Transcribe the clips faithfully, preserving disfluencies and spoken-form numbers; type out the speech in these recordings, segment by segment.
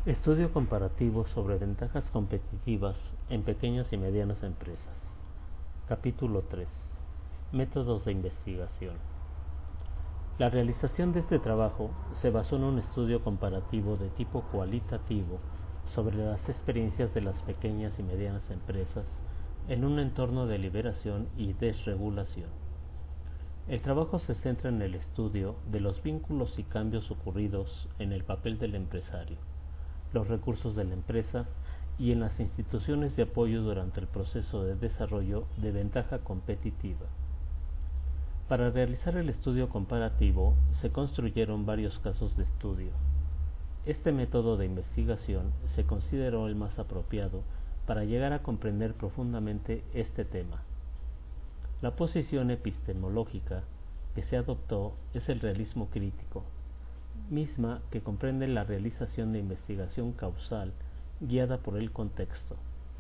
Estudio comparativo sobre ventajas competitivas en pequeñas y medianas empresas. Capítulo tres. Métodos de investigación. La realización de este trabajo se basó en un estudio comparativo de tipo cualitativo sobre las experiencias de las pequeñas y medianas empresas en un entorno de liberación y desregulación. El trabajo se centra en el estudio de los vínculos y cambios ocurridos en el papel del empresario, los recursos de la empresa y en las instituciones de apoyo durante el proceso de desarrollo de ventaja competitiva. Para realizar el estudio comparativo se construyeron varios casos de estudio. Este método de investigación se consideró el más apropiado para llegar a comprender profundamente este tema. La posición epistemológica que se adoptó es el realismo crítico, misma que comprende la realización de investigación causal guiada por el contexto.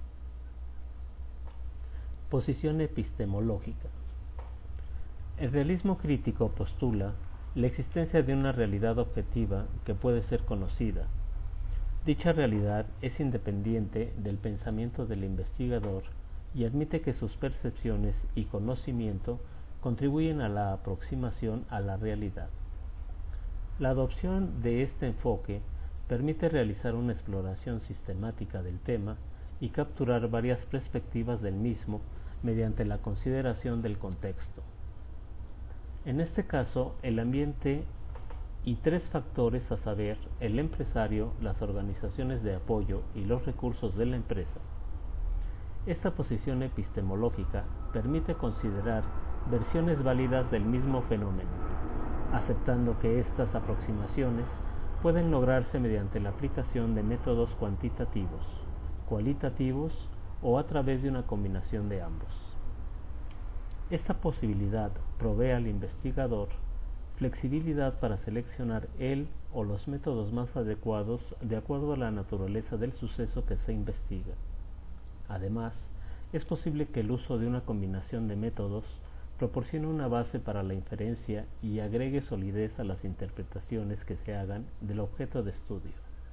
Posición epistemológica. El realismo crítico postula la existencia de una realidad objetiva que puede ser conocida. Dicha realidad es independiente del pensamiento del investigador y admite que sus percepciones y conocimiento contribuyen a la aproximación a la realidad. La adopción de este enfoque permite realizar una exploración sistemática del tema y capturar varias perspectivas del mismo mediante la consideración del contexto. En este caso, el ambiente y tres factores, a saber, el empresario, las organizaciones de apoyo y los recursos de la empresa. Esta posición epistemológica permite considerar versiones válidas del mismo fenómeno, aceptando que estas aproximaciones pueden lograrse mediante la aplicación de métodos cuantitativos, cualitativos o a través de una combinación de ambos. Esta posibilidad provee al investigador flexibilidad para seleccionar el o los métodos más adecuados de acuerdo a la naturaleza del suceso que se investiga. Además, es posible que el uso de una combinación de métodos proporcione una base para la inferencia y agregue solidez a las interpretaciones que se hagan del objeto de estudio.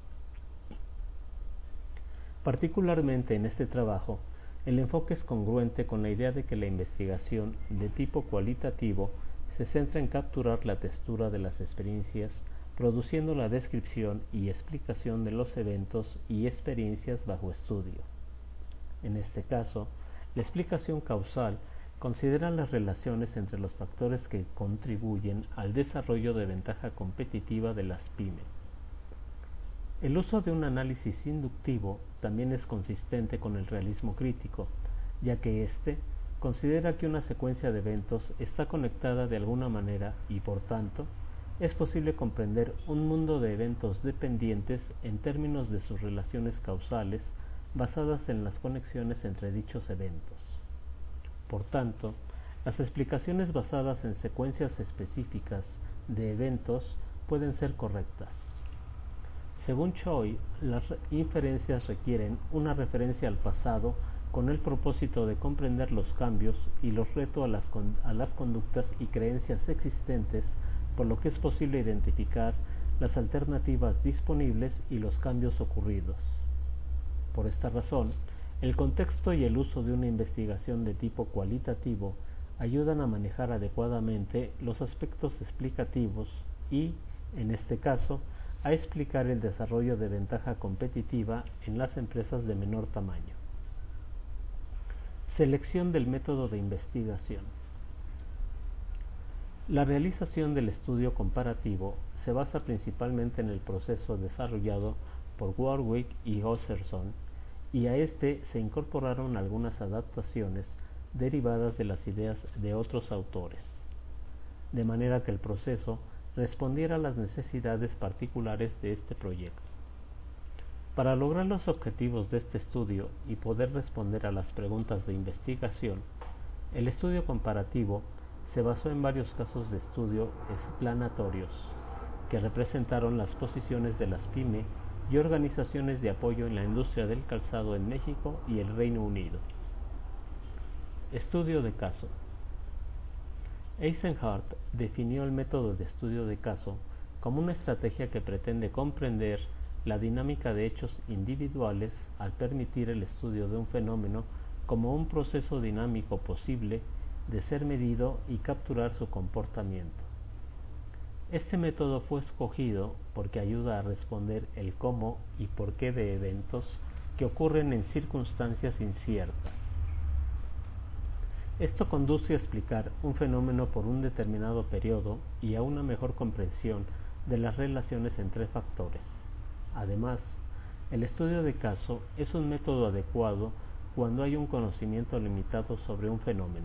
Particularmente en este trabajo, el enfoque es congruente con la idea de que la investigación de tipo cualitativo se centra en capturar la textura de las experiencias, produciendo la descripción y explicación de los eventos y experiencias bajo estudio. En este caso, la explicación causal considera las relaciones entre los factores que contribuyen al desarrollo de ventaja competitiva de las pymes. El uso de un análisis inductivo también es consistente con el realismo crítico, ya que éste considera que una secuencia de eventos está conectada de alguna manera y, por tanto, es posible comprender un mundo de eventos dependientes en términos de sus relaciones causales basadas en las conexiones entre dichos eventos. Por tanto, las explicaciones basadas en secuencias específicas de eventos pueden ser correctas. Según Choi, las inferencias requieren una referencia al pasado con el propósito de comprender los cambios y los retos a las, a las conductas y creencias existentes, por lo que es posible identificar las alternativas disponibles y los cambios ocurridos. Por esta razón, el contexto y el uso de una investigación de tipo cualitativo ayudan a manejar adecuadamente los aspectos explicativos y, en este caso, a explicar el desarrollo de ventaja competitiva en las empresas de menor tamaño. Selección del método de investigación. La realización del estudio comparativo se basa principalmente en el proceso desarrollado por Warwick y Osserson, y a este se incorporaron algunas adaptaciones derivadas de las ideas de otros autores, de manera que el proceso respondiera a las necesidades particulares de este proyecto. Para lograr los objetivos de este estudio y poder responder a las preguntas de investigación, el estudio comparativo se basó en varios casos de estudio explanatorios que representaron las posiciones de las pymes y organizaciones de apoyo en la industria del calzado en México y el Reino Unido. Estudio de caso. Eisenhardt definió el método de estudio de caso como una estrategia que pretende comprender la dinámica de hechos individuales al permitir el estudio de un fenómeno como un proceso dinámico posible de ser medido y capturar su comportamiento. Este método fue escogido porque ayuda a responder el cómo y por qué de eventos que ocurren en circunstancias inciertas. Esto conduce a explicar un fenómeno por un determinado periodo y a una mejor comprensión de las relaciones entre factores. Además, el estudio de caso es un método adecuado cuando hay un conocimiento limitado sobre un fenómeno.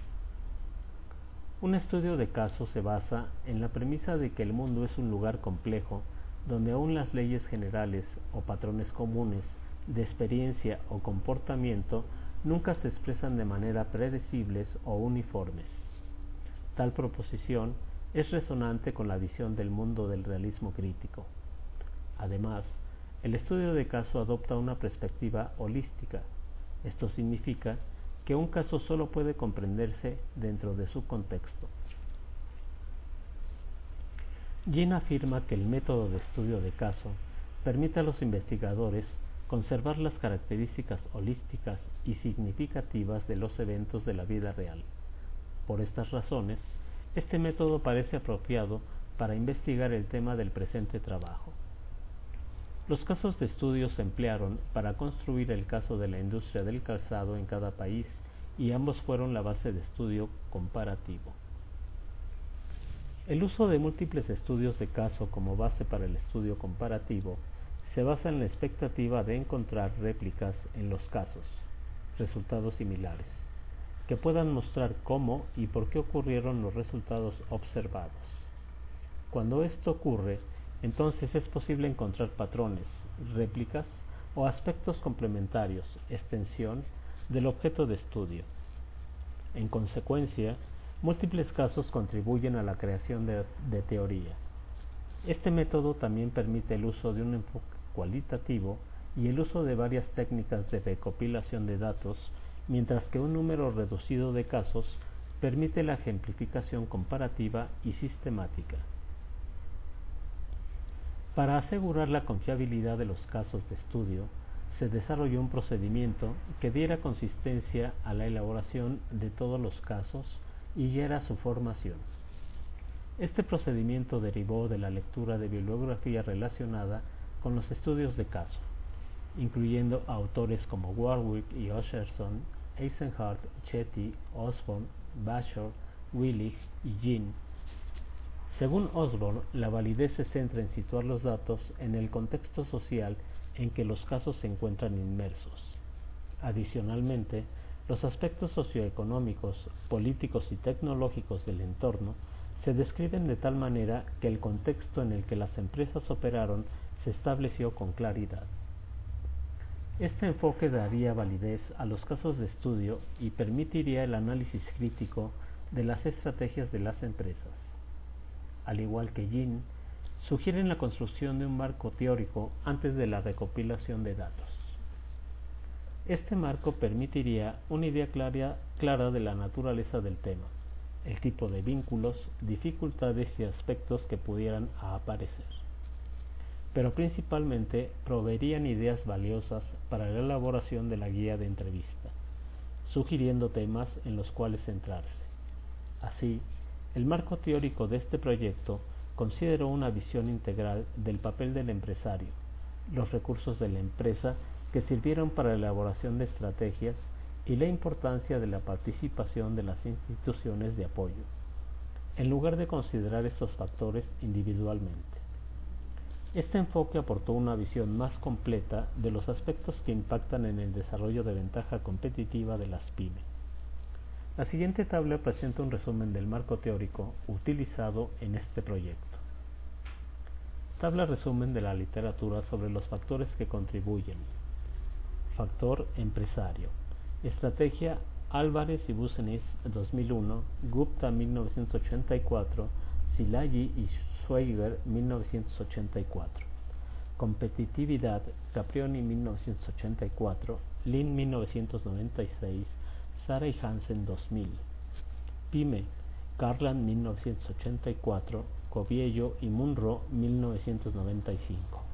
Un estudio de caso se basa en la premisa de que el mundo es un lugar complejo donde aún las leyes generales o patrones comunes de experiencia o comportamiento nunca se expresan de manera predecibles o uniformes. Tal proposición es resonante con la visión del mundo del realismo crítico. Además, el estudio de caso adopta una perspectiva holística. Esto significa que un caso solo puede comprenderse dentro de su contexto. Jin afirma que el método de estudio de caso permite a los investigadores conservar las características holísticas y significativas de los eventos de la vida real. Por estas razones, este método parece apropiado para investigar el tema del presente trabajo. Los casos de estudio se emplearon para construir el caso de la industria del calzado en cada país y ambos fueron la base de estudio comparativo. El uso de múltiples estudios de caso como base para el estudio comparativo se basa en la expectativa de encontrar réplicas en los casos, resultados similares, que puedan mostrar cómo y por qué ocurrieron los resultados observados. Cuando esto ocurre, entonces es posible encontrar patrones, réplicas o aspectos complementarios, extensión del objeto de estudio. En consecuencia, múltiples casos contribuyen a la creación de, de teoría. Este método también permite el uso de un enfoque cualitativo y el uso de varias técnicas de recopilación de datos, mientras que un número reducido de casos permite la ejemplificación comparativa y sistemática. Para asegurar la confiabilidad de los casos de estudio, se desarrolló un procedimiento que diera consistencia a la elaboración de todos los casos y guiara su formación. Este procedimiento derivó de la lectura de bibliografía relacionada con los estudios de caso, incluyendo a autores como Warwick y Osherson, Eisenhardt, Chetty, Osborne, Bashor, Willig y Jin. Según Osborne, la validez se centra en situar los datos en el contexto social en que los casos se encuentran inmersos. Adicionalmente, los aspectos socioeconómicos, políticos y tecnológicos del entorno se describen de tal manera que el contexto en el que las empresas operaron se estableció con claridad. Este enfoque daría validez a los casos de estudio y permitiría el análisis crítico de las estrategias de las empresas. Al igual que Jin, sugieren la construcción de un marco teórico antes de la recopilación de datos. Este marco permitiría una idea clara, clara de la naturaleza del tema, el tipo de vínculos, dificultades y aspectos que pudieran aparecer. Pero principalmente proveerían ideas valiosas para la elaboración de la guía de entrevista, sugiriendo temas en los cuales centrarse. Así, el marco teórico de este proyecto consideró una visión integral del papel del empresario, los recursos de la empresa que sirvieron para la elaboración de estrategias y la importancia de la participación de las instituciones de apoyo, en lugar de considerar estos factores individualmente. Este enfoque aportó una visión más completa de los aspectos que impactan en el desarrollo de ventaja competitiva de las pymes. La siguiente tabla presenta un resumen del marco teórico utilizado en este proyecto. Tabla resumen de la literatura sobre los factores que contribuyen. Factor empresario. Estrategia Álvarez y Busenitz dos mil uno, Gupta mil novecientos ochenta y cuatro, Szilágyi y Schweiger mil novecientos ochenta y cuatro. Competitividad Caprioni mil novecientos ochenta y cuatro, Lin mil novecientos noventa y seis, Sara y Hansen dos mil. Pyme Carland mil novecientos ochenta y cuatro, Coviello y Munro mil novecientos noventa y cinco.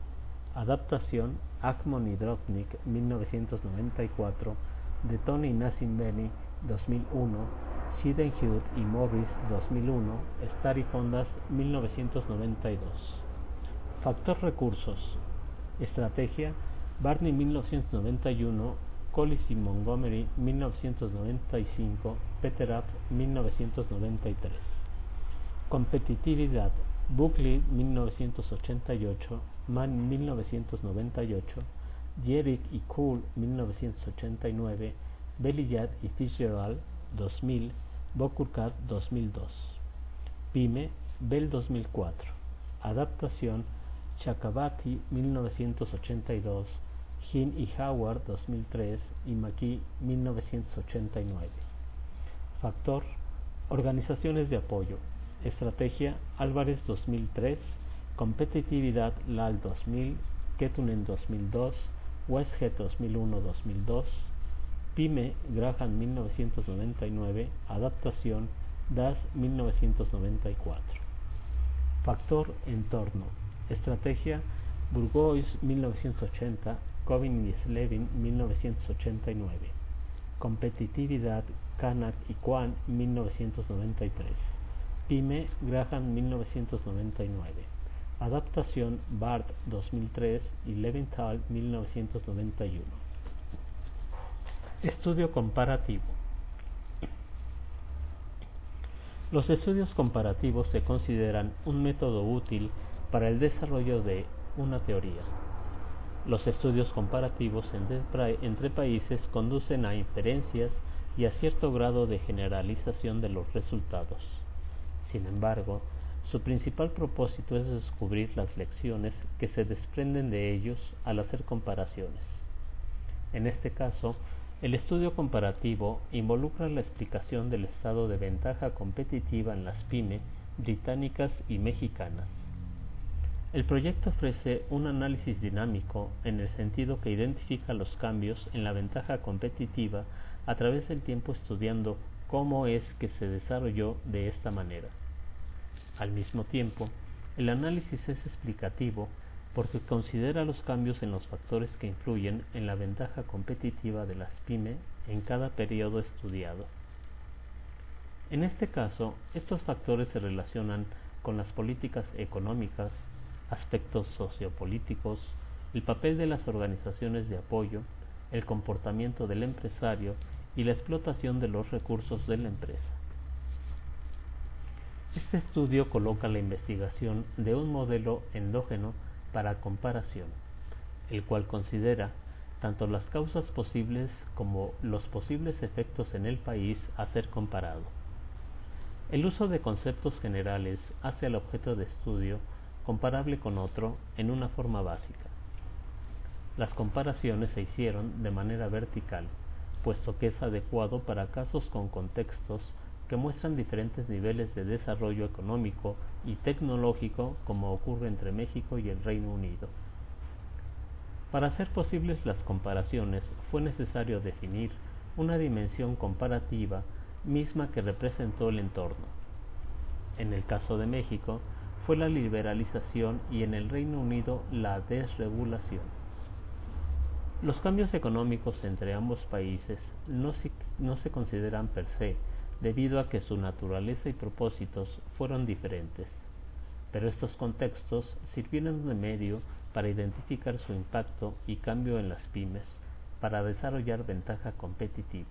Adaptación Ackmon y Dropnik mil novecientos noventa y cuatro, de Tony Nasimbeni dos mil uno, Shedenhute y Morris dos mil uno, Starr y Fondas mil novecientos noventa y dos. Factor recursos. Estrategia Barney mil novecientos noventa y uno, Collis y Montgomery mil novecientos noventa y cinco, Peter App mil novecientos noventa y tres. Competitividad Buckley mil novecientos ochenta y ocho, Mann mil novecientos noventa y ocho, Dietrich y Kuhl mil novecientos ochenta y nueve, Belliard y Fitzgerald dos mil, Bocurcat dos mil dos. Pyme Bell dos mil cuatro. Adaptación Chakrabarty mil novecientos ochenta y dos, Hinn y Howard dos mil tres y McKee mil novecientos ochenta y nueve. Factor Organizaciones de apoyo. Estrategia Álvarez dos mil tres, Competitividad Lal dos mil, Kettunen dos mil dos, Westhead dos mil uno a dos mil dos. Pyme Graham mil novecientos noventa y nueve, Adaptación Das mil novecientos noventa y cuatro. Factor Entorno. Estrategia Bourgeois mil novecientos ochenta, Covin y Slevin mil novecientos ochenta y nueve. Competitividad Kanak y Kwan mil novecientos noventa y tres. Pyme Graham mil novecientos noventa y nueve. Adaptación Bart dos mil tres y Leventhal mil novecientos noventa y uno. Estudio comparativo. Los estudios comparativos se consideran un método útil para el desarrollo de una teoría. Los estudios comparativos entre, entre países conducen a inferencias y a cierto grado de generalización de los resultados. Sin embargo, su principal propósito es descubrir las lecciones que se desprenden de ellos al hacer comparaciones. En este caso, el estudio comparativo involucra la explicación del estado de ventaja competitiva en las pyme británicas y mexicanas. El proyecto ofrece un análisis dinámico en el sentido que identifica los cambios en la ventaja competitiva a través del tiempo, estudiando cómo es que se desarrolló de esta manera. Al mismo tiempo, el análisis es explicativo porque considera los cambios en los factores que influyen en la ventaja competitiva de las pyme en cada periodo estudiado. En este caso, estos factores se relacionan con las políticas económicas, aspectos sociopolíticos, el papel de las organizaciones de apoyo, el comportamiento del empresario y la explotación de los recursos de la empresa. Este estudio coloca la investigación de un modelo endógeno para comparación, el cual considera tanto las causas posibles como los posibles efectos en el país a ser comparado. El uso de conceptos generales hace al objeto de estudio comparable con otro en una forma básica. Las comparaciones se hicieron de manera vertical, puesto que es adecuado para casos con contextos que muestran diferentes niveles de desarrollo económico y tecnológico, como ocurre entre México y el Reino Unido. Para hacer posibles las comparaciones fue necesario definir una dimensión comparativa misma que representó el entorno. En el caso de México fue la liberalización y en el Reino Unido la desregulación. Los cambios económicos entre ambos países no se, no se consideran per se, debido a que su naturaleza y propósitos fueron diferentes, pero estos contextos sirvieron de medio para identificar su impacto y cambio en las pymes para desarrollar ventaja competitiva.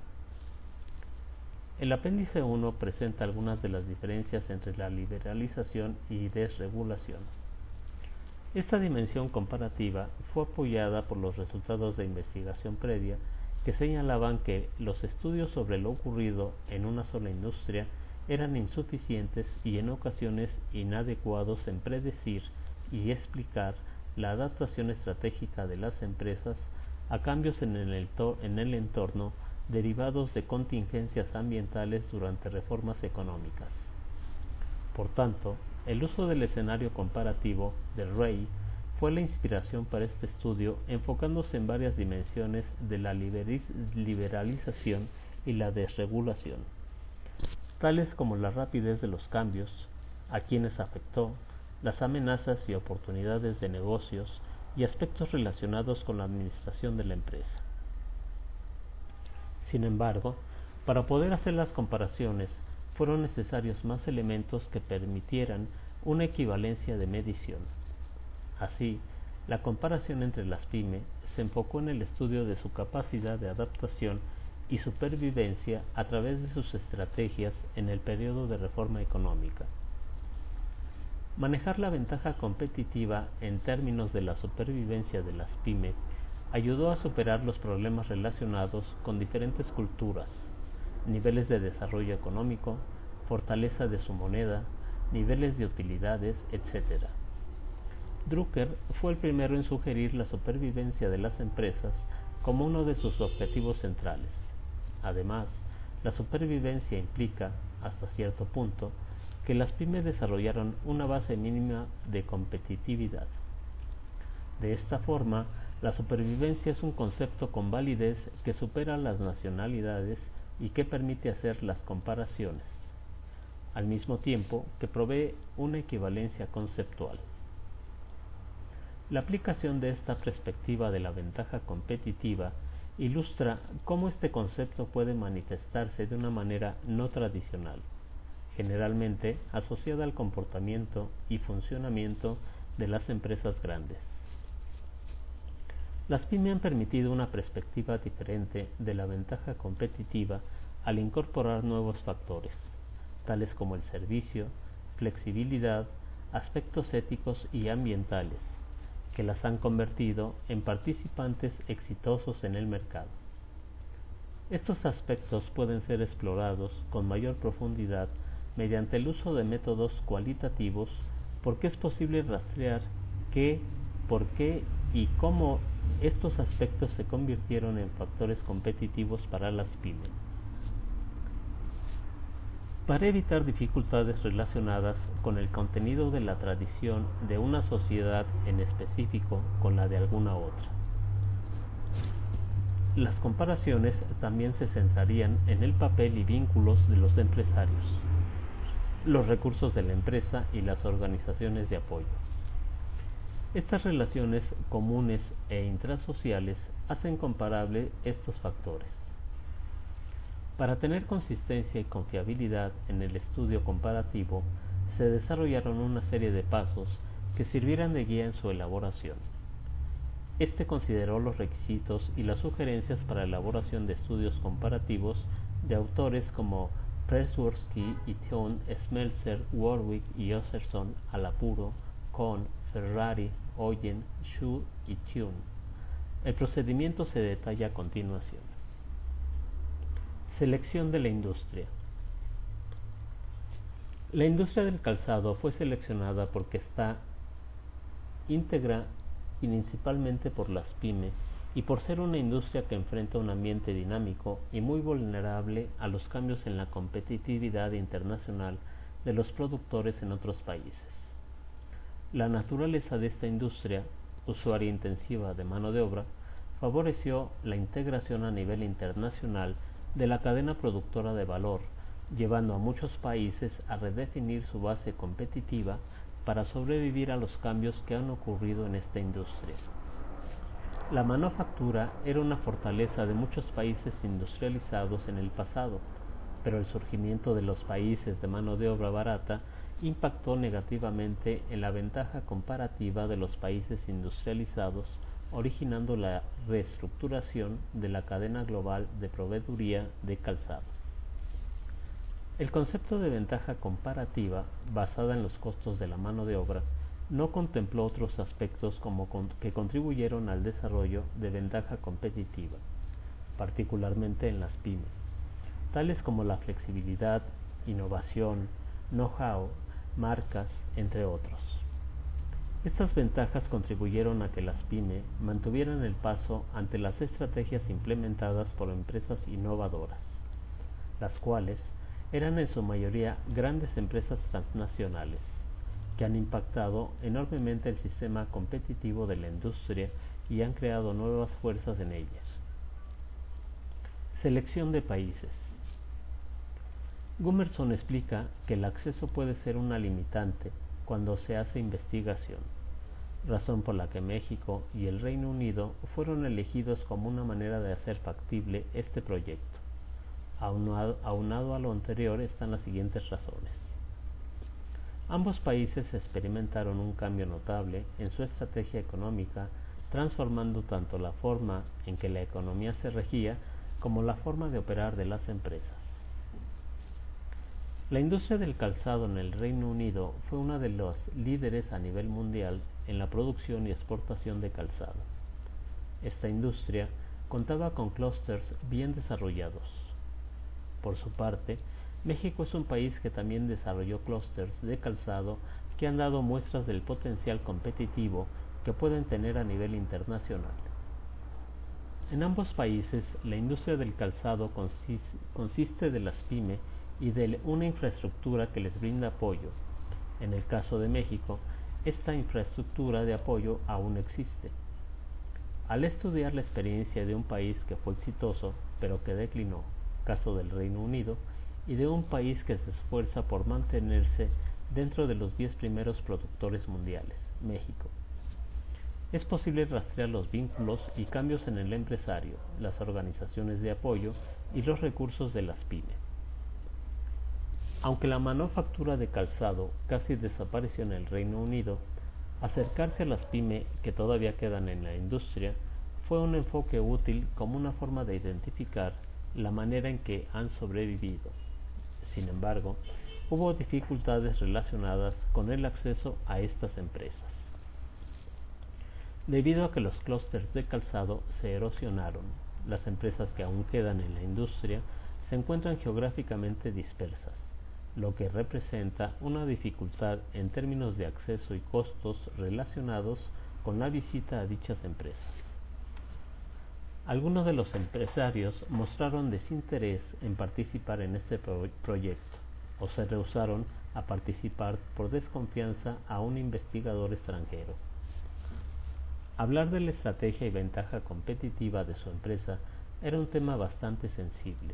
El apéndice uno presenta algunas de las diferencias entre la liberalización y desregulación. Esta dimensión comparativa fue apoyada por los resultados de investigación previa que señalaban que los estudios sobre lo ocurrido en una sola industria eran insuficientes y en ocasiones inadecuados en predecir y explicar la adaptación estratégica de las empresas a cambios en el, en el entorno derivados de contingencias ambientales durante reformas económicas. Por tanto, el uso del escenario comparativo de Ray fue la inspiración para este estudio, enfocándose en varias dimensiones de la liberalización y la desregulación, tales como la rapidez de los cambios, a quienes afectó, las amenazas y oportunidades de negocios y aspectos relacionados con la administración de la empresa. Sin embargo, para poder hacer las comparaciones, fueron necesarios más elementos que permitieran una equivalencia de medición. Así, la comparación entre las pymes se enfocó en el estudio de su capacidad de adaptación y supervivencia a través de sus estrategias en el periodo de reforma económica. Manejar la ventaja competitiva en términos de la supervivencia de las pymes ayudó a superar los problemas relacionados con diferentes culturas, niveles de desarrollo económico, fortaleza de su moneda, niveles de utilidades, etcétera. Drucker fue el primero en sugerir la supervivencia de las empresas como uno de sus objetivos centrales. Además, la supervivencia implica, hasta cierto punto, que las pymes desarrollaron una base mínima de competitividad. De esta forma, la supervivencia es un concepto con validez que supera las nacionalidades y que permite hacer las comparaciones, al mismo tiempo que provee una equivalencia conceptual. La aplicación de esta perspectiva de la ventaja competitiva ilustra cómo este concepto puede manifestarse de una manera no tradicional, generalmente asociada al comportamiento y funcionamiento de las empresas grandes. Las pymes han permitido una perspectiva diferente de la ventaja competitiva al incorporar nuevos factores, tales como el servicio, flexibilidad, aspectos éticos y ambientales, que las han convertido en participantes exitosos en el mercado. Estos aspectos pueden ser explorados con mayor profundidad mediante el uso de métodos cualitativos, porque es posible rastrear qué, por qué y cómo estos aspectos se convirtieron en factores competitivos para las pymes. Para evitar dificultades relacionadas con el contenido de la tradición de una sociedad en específico con la de alguna otra, las comparaciones también se centrarían en el papel y vínculos de los empresarios, los recursos de la empresa y las organizaciones de apoyo. Estas relaciones comunes e intrasociales hacen comparable estos factores. Para tener consistencia y confiabilidad en el estudio comparativo, se desarrollaron una serie de pasos que sirvieran de guía en su elaboración. Este consideró los requisitos y las sugerencias para la elaboración de estudios comparativos de autores como Przeworski y Thun, Smeltzer, Warwick y Osserson, Alapuro, Kohn, Ferrari, Oyen, Xu y Thun. El procedimiento se detalla a continuación. Selección de la industria. La industria del calzado fue seleccionada porque está íntegra y principalmente por las pymes y por ser una industria que enfrenta un ambiente dinámico y muy vulnerable a los cambios en la competitividad internacional de los productores en otros países. La naturaleza de esta industria, usuaria intensiva de mano de obra, favoreció la integración a nivel internacional de la cadena productora de valor, llevando a muchos países a redefinir su base competitiva para sobrevivir a los cambios que han ocurrido en esta industria. La manufactura era una fortaleza de muchos países industrializados en el pasado, pero el surgimiento de los países de mano de obra barata impactó negativamente en la ventaja comparativa de los países industrializados, originando la reestructuración de la cadena global de proveeduría de calzado. El concepto de ventaja comparativa, basada en los costos de la mano de obra, no contempló otros aspectos como con, que contribuyeron al desarrollo de ventaja competitiva, particularmente en las pymes, tales como la flexibilidad, innovación, know-how, marcas, entre otros. Estas ventajas contribuyeron a que las pymes mantuvieran el paso ante las estrategias implementadas por empresas innovadoras, las cuales eran en su mayoría grandes empresas transnacionales, que han impactado enormemente el sistema competitivo de la industria y han creado nuevas fuerzas en ellas. Selección de países. Gumerson explica que el acceso puede ser una limitante cuando se hace investigación. razón por la que México y el Reino Unido fueron elegidos como una manera de hacer factible este proyecto. Aunado, aunado a lo anterior están las siguientes razones. Ambos países experimentaron un cambio notable en su estrategia económica, transformando tanto la forma en que la economía se regía como la forma de operar de las empresas. La industria del calzado en el Reino Unido fue una de los líderes a nivel mundial en la producción y exportación de calzado. Esta industria contaba con clústeres bien desarrollados. Por su parte, México es un país que también desarrolló clústeres de calzado que han dado muestras del potencial competitivo que pueden tener a nivel internacional. En ambos países, la industria del calzado consiste de las pymes y de una infraestructura que les brinda apoyo. En el caso de México, esta infraestructura de apoyo aún existe. Al estudiar la experiencia de un país que fue exitoso, pero que declinó, caso del Reino Unido, y de un país que se esfuerza por mantenerse dentro de los diez primeros productores mundiales, México, es posible rastrear los vínculos y cambios en el empresario, las organizaciones de apoyo y los recursos de las pymes. Aunque la manufactura de calzado casi desapareció en el Reino Unido, acercarse a las pymes que todavía quedan en la industria fue un enfoque útil como una forma de identificar la manera en que han sobrevivido. Sin embargo, hubo dificultades relacionadas con el acceso a estas empresas. Debido a que los clústeres de calzado se erosionaron, las empresas que aún quedan en la industria se encuentran geográficamente dispersas, lo que representa una dificultad en términos de acceso y costos relacionados con la visita a dichas empresas. Algunos de los empresarios mostraron desinterés en participar en este pro proyecto o se rehusaron a participar por desconfianza a un investigador extranjero. Hablar de la estrategia y ventaja competitiva de su empresa era un tema bastante sensible.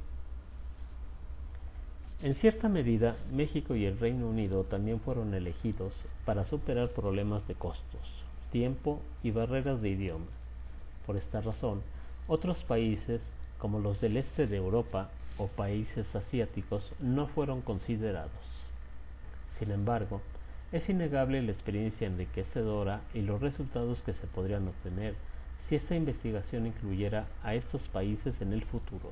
En cierta medida, México y el Reino Unido también fueron elegidos para superar problemas de costos, tiempo y barreras de idioma. Por esta razón, otros países, como los del este de Europa o países asiáticos, no fueron considerados. Sin embargo, es innegable la experiencia enriquecedora y los resultados que se podrían obtener si esta investigación incluyera a estos países en el futuro.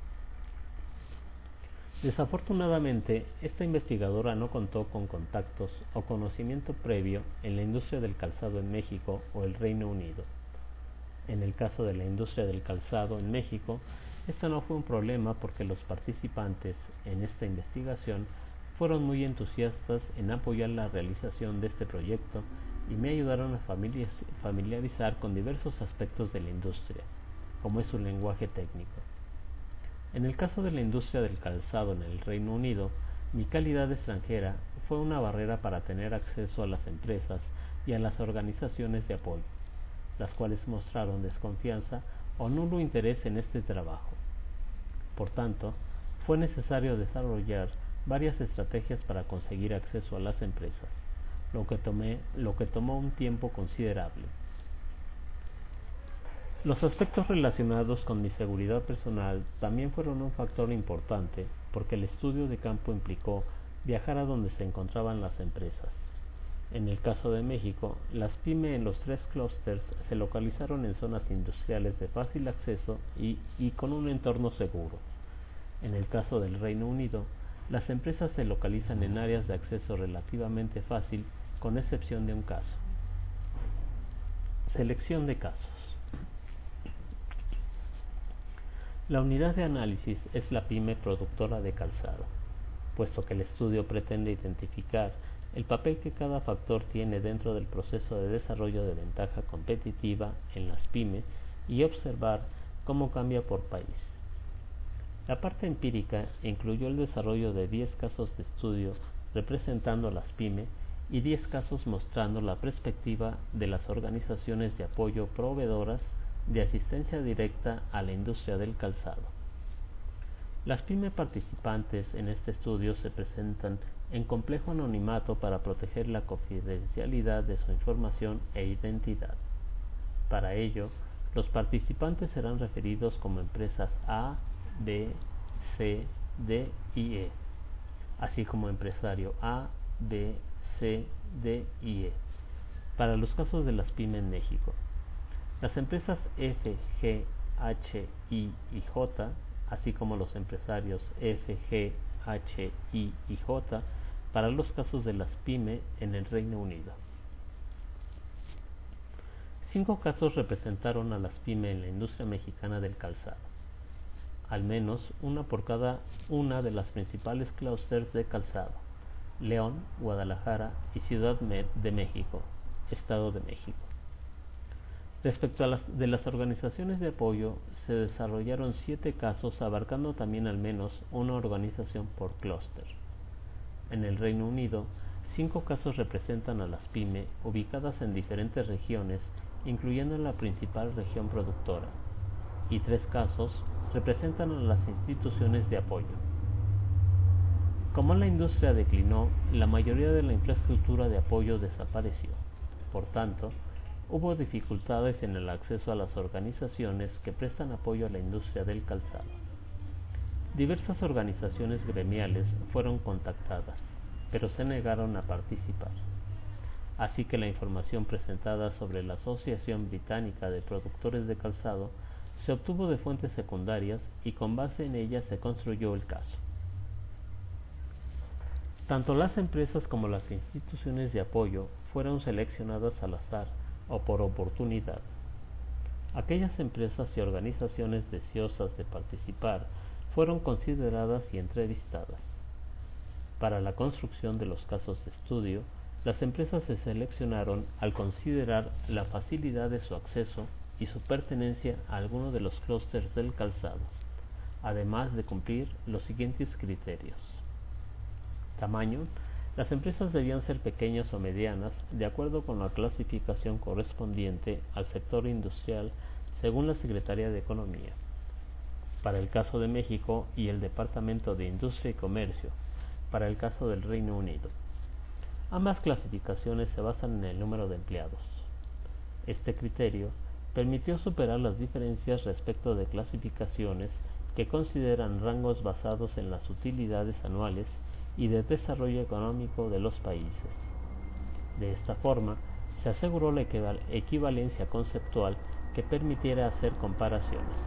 Desafortunadamente, esta investigadora no contó con contactos o conocimiento previo en la industria del calzado en México o el Reino Unido. En el caso de la industria del calzado en México, esto no fue un problema porque los participantes en esta investigación fueron muy entusiastas en apoyar la realización de este proyecto y me ayudaron a familiarizar con diversos aspectos de la industria, como es su lenguaje técnico. En el caso de la industria del calzado en el Reino Unido, mi calidad extranjera fue una barrera para tener acceso a las empresas y a las organizaciones de apoyo, las cuales mostraron desconfianza o nulo interés en este trabajo. Por tanto, fue necesario desarrollar varias estrategias para conseguir acceso a las empresas, lo que, tomé, lo que tomó un tiempo considerable. Los aspectos relacionados con mi seguridad personal también fueron un factor importante porque el estudio de campo implicó viajar a donde se encontraban las empresas. En el caso de México, las pymes en los tres clústeres se localizaron en zonas industriales de fácil acceso y, y con un entorno seguro. En el caso del Reino Unido, las empresas se localizan en áreas de acceso relativamente fácil, con excepción de un caso. Selección de casos. La unidad de análisis es la pyme productora de calzado, puesto que el estudio pretende identificar el papel que cada factor tiene dentro del proceso de desarrollo de ventaja competitiva en las pymes y observar cómo cambia por país. La parte empírica incluyó el desarrollo de diez casos de estudio representando a las pymes y diez casos mostrando la perspectiva de las organizaciones de apoyo proveedoras de asistencia directa a la industria del calzado. Las pymes participantes en este estudio se presentan en complejo anonimato para proteger la confidencialidad de su información e identidad. Para ello, los participantes serán referidos como empresas A, B, C, D y E, así como empresario A, B, C, D y E. Para los casos de las pymes en México, las empresas F, G, H, I y J, así como los empresarios F, G, H, I y J, para los casos de las pymes en el Reino Unido. Cinco casos representaron a las pymes en la industria mexicana del calzado, al menos una por cada una de las principales clústeres de calzado: León, Guadalajara y Ciudad de México, Estado de México. Respecto a las de las organizaciones de apoyo, se desarrollaron siete casos abarcando también al menos una organización por clúster. En el Reino Unido, cinco casos representan a las pymes ubicadas en diferentes regiones, incluyendo la principal región productora, y tres casos representan a las instituciones de apoyo. Como la industria declinó, la mayoría de la infraestructura de apoyo desapareció. Por tanto, hubo dificultades en el acceso a las organizaciones que prestan apoyo a la industria del calzado. Diversas organizaciones gremiales fueron contactadas, pero se negaron a participar. Así que la información presentada sobre la Asociación Británica de Productores de Calzado se obtuvo de fuentes secundarias y con base en ellas se construyó el caso. Tanto las empresas como las instituciones de apoyo fueron seleccionadas al azar o por oportunidad. Aquellas empresas y organizaciones deseosas de participar fueron consideradas y entrevistadas. Para la construcción de los casos de estudio, las empresas se seleccionaron al considerar la facilidad de su acceso y su pertenencia a alguno de los clústeres del calzado, además de cumplir los siguientes criterios. Tamaño: las empresas debían ser pequeñas o medianas de acuerdo con la clasificación correspondiente al sector industrial según la Secretaría de Economía. Para el caso de México y el Departamento de Industria y Comercio, para el caso del Reino Unido. Ambas clasificaciones se basan en el número de empleados. Este criterio permitió superar las diferencias respecto de clasificaciones que consideran rangos basados en las utilidades anuales y de desarrollo económico de los países. De esta forma, se aseguró la equivalencia conceptual que permitiera hacer comparaciones.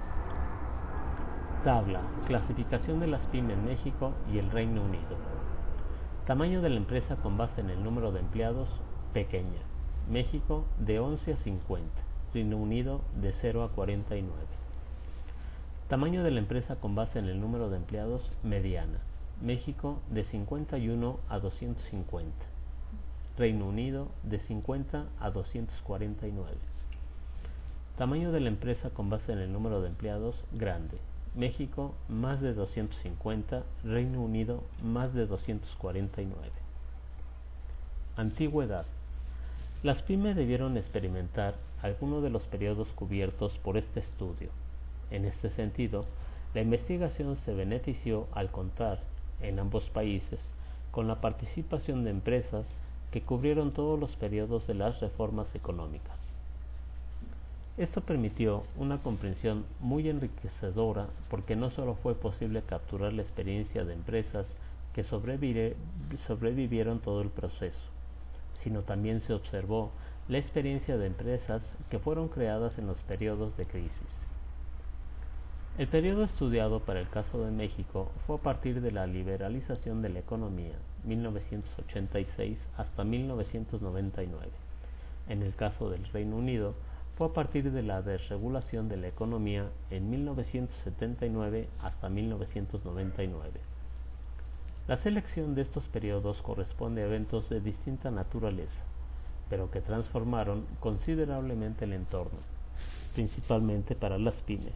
Tabla: clasificación de las pymes en México y el Reino Unido. Tamaño de la empresa con base en el número de empleados: pequeña. México de once a cincuenta, Reino Unido de cero a cuarenta y nueve. Tamaño de la empresa con base en el número de empleados: mediana. México de cincuenta y uno a doscientos cincuenta, Reino Unido de cincuenta a doscientos cuarenta y nueve. Tamaño de la empresa con base en el número de empleados: grande. México más de doscientos cincuenta, Reino Unido más de doscientos cuarenta y nueve. Antigüedad: las pymes debieron experimentar alguno de los periodos cubiertos por este estudio. En este sentido, la investigación se benefició al contar, en ambos países, con la participación de empresas que cubrieron todos los periodos de las reformas económicas. Esto permitió una comprensión muy enriquecedora porque no solo fue posible capturar la experiencia de empresas que sobrevivieron todo el proceso, sino también se observó la experiencia de empresas que fueron creadas en los periodos de crisis. El periodo estudiado para el caso de México fue a partir de la liberalización de la economía, mil novecientos ochenta y seis hasta mil novecientos noventa y nueve. En el caso del Reino Unido, fue a partir de la desregulación de la economía en mil novecientos setenta y nueve hasta mil novecientos noventa y nueve. La selección de estos periodos corresponde a eventos de distinta naturaleza, pero que transformaron considerablemente el entorno, principalmente para las pymes.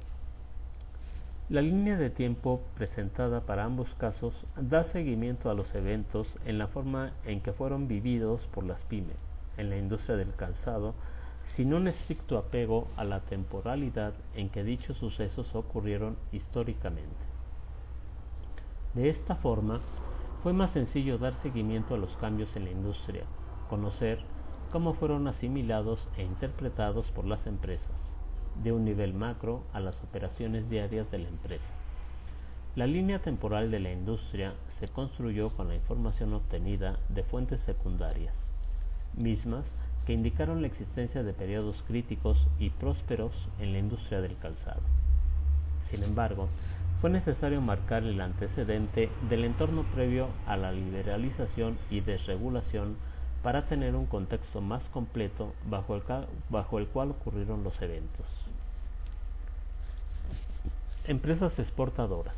La línea de tiempo presentada para ambos casos da seguimiento a los eventos en la forma en que fueron vividos por las pymes en la industria del calzado, sin un estricto apego a la temporalidad en que dichos sucesos ocurrieron históricamente. De esta forma, fue más sencillo dar seguimiento a los cambios en la industria, conocer cómo fueron asimilados e interpretados por las empresas, de un nivel macro a las operaciones diarias de la empresa. La línea temporal de la industria se construyó con la información obtenida de fuentes secundarias, mismas que indicaron la existencia de periodos críticos y prósperos en la industria del calzado. Sin embargo, fue necesario marcar el antecedente del entorno previo a la liberalización y desregulación para tener un contexto más completo bajo el, bajo el cual ocurrieron los eventos. Empresas exportadoras.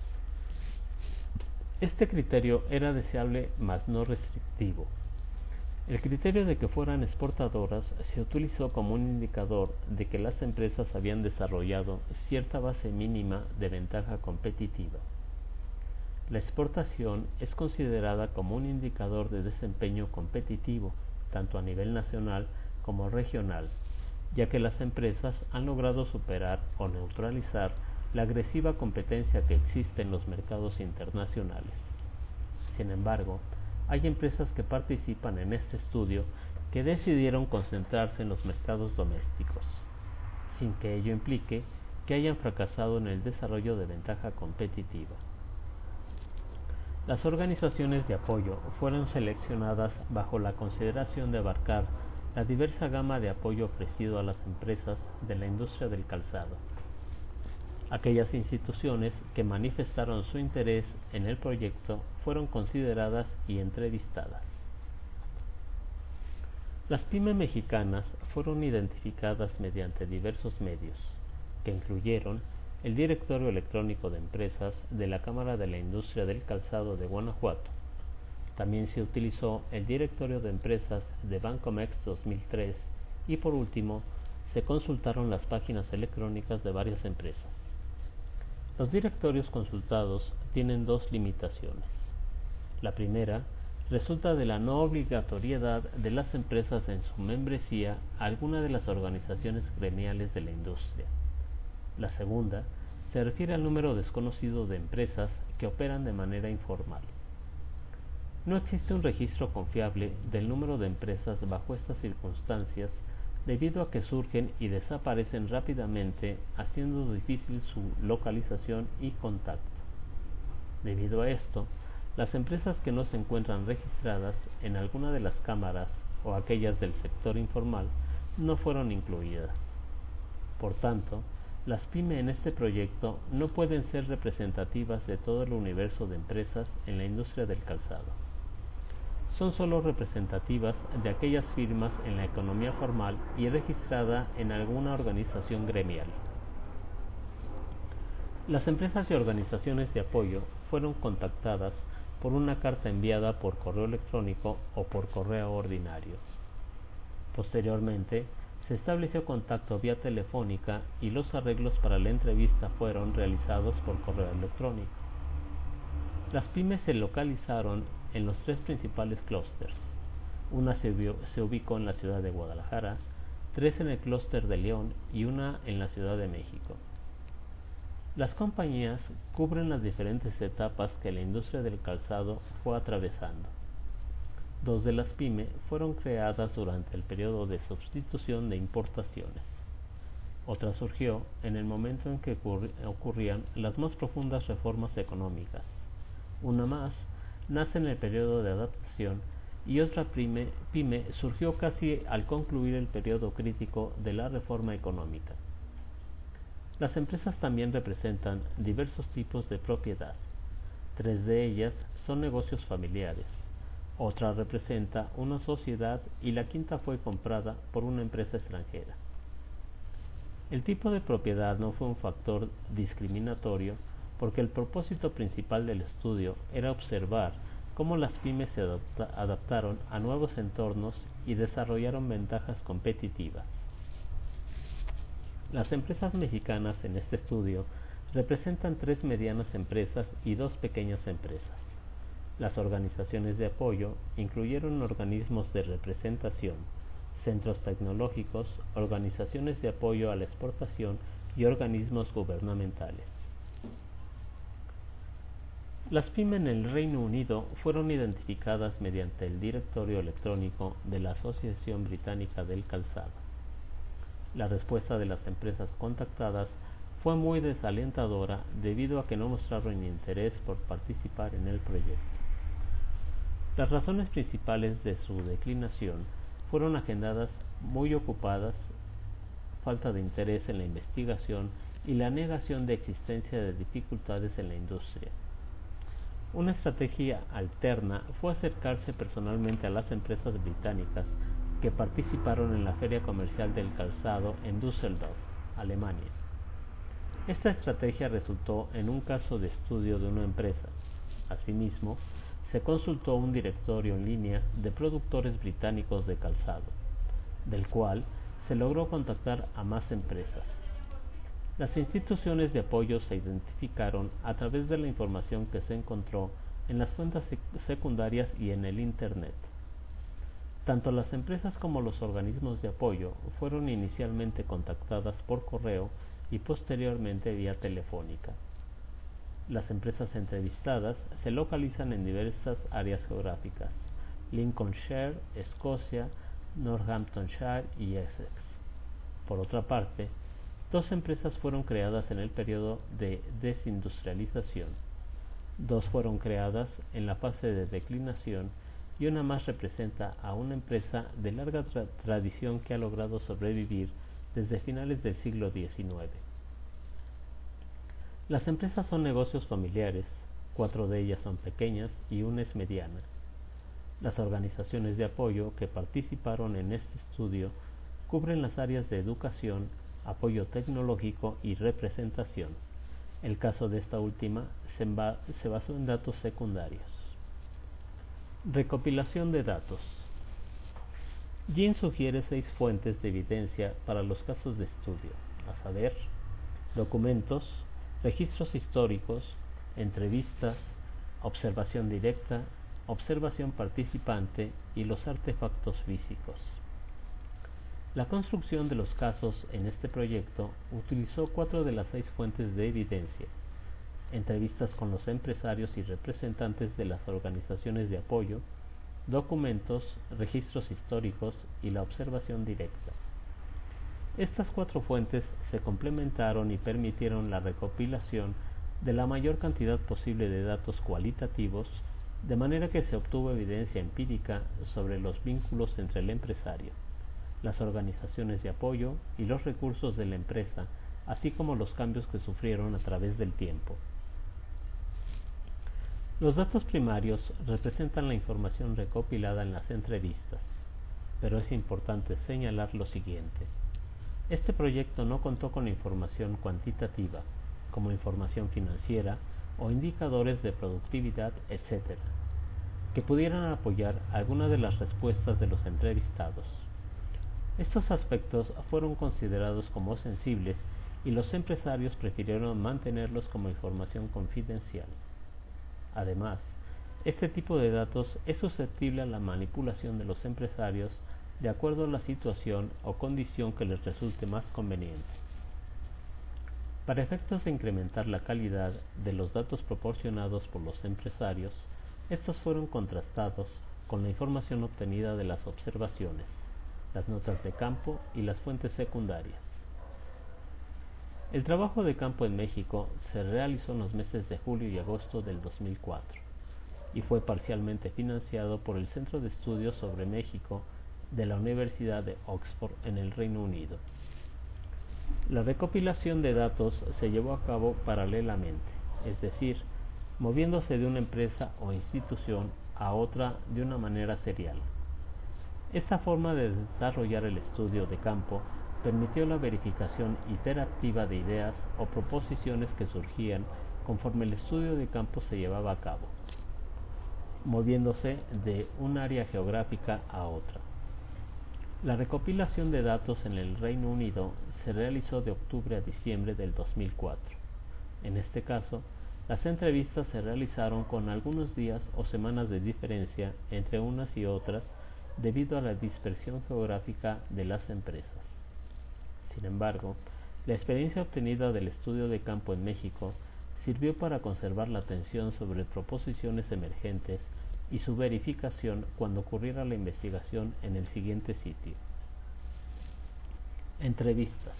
Este criterio era deseable mas no restrictivo. El criterio de que fueran exportadoras se utilizó como un indicador de que las empresas habían desarrollado cierta base mínima de ventaja competitiva. La exportación es considerada como un indicador de desempeño competitivo, tanto a nivel nacional como regional, ya que las empresas han logrado superar o neutralizar la agresiva competencia que existe en los mercados internacionales. Sin embargo, hay empresas que participan en este estudio que decidieron concentrarse en los mercados domésticos, sin que ello implique que hayan fracasado en el desarrollo de ventaja competitiva. Las organizaciones de apoyo fueron seleccionadas bajo la consideración de abarcar la diversa gama de apoyo ofrecido a las empresas de la industria del calzado. Aquellas instituciones que manifestaron su interés en el proyecto fueron consideradas y entrevistadas. Las pymes mexicanas fueron identificadas mediante diversos medios, que incluyeron el Directorio Electrónico de Empresas de la Cámara de la Industria del Calzado de Guanajuato. También se utilizó el Directorio de Empresas de Bancomex dos mil tres y por último se consultaron las páginas electrónicas de varias empresas. Los directorios consultados tienen dos limitaciones. La primera resulta de la no obligatoriedad de las empresas en su membresía a alguna de las organizaciones gremiales de la industria. La segunda se refiere al número desconocido de empresas que operan de manera informal. No existe un registro confiable del número de empresas bajo estas circunstancias debido a que surgen y desaparecen rápidamente, haciendo difícil su localización y contacto. Debido a esto, las empresas que no se encuentran registradas en alguna de las cámaras o aquellas del sector informal no fueron incluidas. Por tanto, las pymes en este proyecto no pueden ser representativas de todo el universo de empresas en la industria del calzado. Son solo representativas de aquellas firmas en la economía formal y registrada en alguna organización gremial. Las empresas y organizaciones de apoyo fueron contactadas por una carta enviada por correo electrónico o por correo ordinario. Posteriormente, se estableció contacto vía telefónica y los arreglos para la entrevista fueron realizados por correo electrónico. Las pymes se localizaron en los tres principales clústeres. Una se, se ubicó en la ciudad de Guadalajara, tres en el clúster de León y una en la Ciudad de México. Las compañías cubren las diferentes etapas que la industria del calzado fue atravesando. Dos de las pymes fueron creadas durante el periodo de sustitución de importaciones. Otra surgió en el momento en que ocurrían las más profundas reformas económicas. Una más nace en el periodo de adaptación y otra pyme, pyme surgió casi al concluir el periodo crítico de la reforma económica. Las empresas también representan diversos tipos de propiedad. Tres de ellas son negocios familiares, otra representa una sociedad y la quinta fue comprada por una empresa extranjera. El tipo de propiedad no fue un factor discriminatorio porque el propósito principal del estudio era observar cómo las pymes se adapta, adaptaron a nuevos entornos y desarrollaron ventajas competitivas. Las empresas mexicanas en este estudio representan tres medianas empresas y dos pequeñas empresas. Las organizaciones de apoyo incluyeron organismos de representación, centros tecnológicos, organizaciones de apoyo a la exportación y organismos gubernamentales. Las pymes en el Reino Unido fueron identificadas mediante el directorio electrónico de la Asociación Británica del Calzado. La respuesta de las empresas contactadas fue muy desalentadora debido a que no mostraron interés por participar en el proyecto. Las razones principales de su declinación fueron agendas muy ocupadas, falta de interés en la investigación y la negación de existencia de dificultades en la industria. Una estrategia alterna fue acercarse personalmente a las empresas británicas que participaron en la Feria Comercial del Calzado en Düsseldorf, Alemania. Esta estrategia resultó en un caso de estudio de una empresa. Asimismo, se consultó un directorio en línea de productores británicos de calzado, del cual se logró contactar a más empresas. Las instituciones de apoyo se identificaron a través de la información que se encontró en las fuentes secundarias y en el Internet. Tanto las empresas como los organismos de apoyo fueron inicialmente contactadas por correo y posteriormente vía telefónica. Las empresas entrevistadas se localizan en diversas áreas geográficas: Lincolnshire, Escocia, Northamptonshire y Essex. Por otra parte, dos empresas fueron creadas en el periodo de desindustrialización. Dos fueron creadas en la fase de declinación y una más representa a una empresa de larga tra tradición que ha logrado sobrevivir desde finales del siglo diecinueve. Las empresas son negocios familiares, cuatro de ellas son pequeñas y una es mediana. Las organizaciones de apoyo que participaron en este estudio cubren las áreas de educación, apoyo tecnológico y representación. El caso de esta última se, se basó en datos secundarios. Recopilación de datos. Jean sugiere seis fuentes de evidencia para los casos de estudio, a saber, documentos, registros históricos, entrevistas, observación directa, observación participante y los artefactos físicos. La construcción de los casos en este proyecto utilizó cuatro de las seis fuentes de evidencia: entrevistas con los empresarios y representantes de las organizaciones de apoyo, documentos, registros históricos y la observación directa. Estas cuatro fuentes se complementaron y permitieron la recopilación de la mayor cantidad posible de datos cualitativos, de manera que se obtuvo evidencia empírica sobre los vínculos entre el empresario, las organizaciones de apoyo y los recursos de la empresa, así como los cambios que sufrieron a través del tiempo. Los datos primarios representan la información recopilada en las entrevistas, pero es importante señalar lo siguiente. Este proyecto no contó con información cuantitativa, como información financiera o indicadores de productividad, etcétera, que pudieran apoyar alguna de las respuestas de los entrevistados. Estos aspectos fueron considerados como sensibles y los empresarios prefirieron mantenerlos como información confidencial. Además, este tipo de datos es susceptible a la manipulación de los empresarios de acuerdo a la situación o condición que les resulte más conveniente. Para efectos de incrementar la calidad de los datos proporcionados por los empresarios, estos fueron contrastados con la información obtenida de las observaciones, las notas de campo y las fuentes secundarias. El trabajo de campo en México se realizó en los meses de julio y agosto del dos mil cuatro y fue parcialmente financiado por el Centro de Estudios sobre México de la Universidad de Oxford en el Reino Unido. La recopilación de datos se llevó a cabo paralelamente, es decir, moviéndose de una empresa o institución a otra de una manera serial. Esta forma de desarrollar el estudio de campo permitió la verificación iterativa de ideas o proposiciones que surgían conforme el estudio de campo se llevaba a cabo, moviéndose de un área geográfica a otra. La recopilación de datos en el Reino Unido se realizó de octubre a diciembre del dos mil cuatro. En este caso, las entrevistas se realizaron con algunos días o semanas de diferencia entre unas y otras debido a la dispersión geográfica de las empresas. Sin embargo, la experiencia obtenida del estudio de campo en México sirvió para conservar la atención sobre proposiciones emergentes y su verificación cuando ocurriera la investigación en el siguiente sitio. Entrevistas.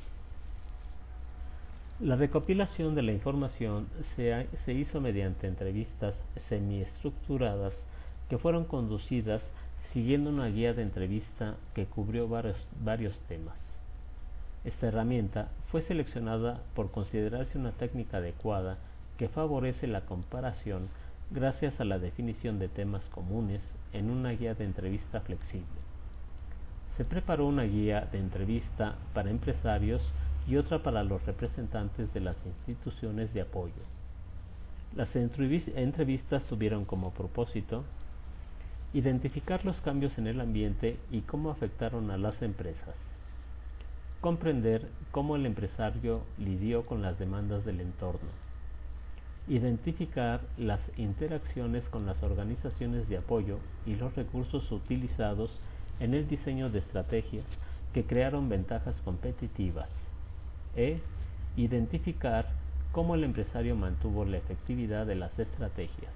La recopilación de la información se, se hizo mediante entrevistas semiestructuradas que fueron conducidas siguiendo una guía de entrevista que cubrió varios, varios temas. Esta herramienta fue seleccionada por considerarse una técnica adecuada que favorece la comparación gracias a la definición de temas comunes en una guía de entrevista flexible. Se preparó una guía de entrevista para empresarios y otra para los representantes de las instituciones de apoyo. Las entrevistas tuvieron como propósito identificar los cambios en el ambiente y cómo afectaron a las empresas, comprender cómo el empresario lidió con las demandas del entorno, identificar las interacciones con las organizaciones de apoyo y los recursos utilizados en el diseño de estrategias que crearon ventajas competitivas, e identificar cómo el empresario mantuvo la efectividad de las estrategias.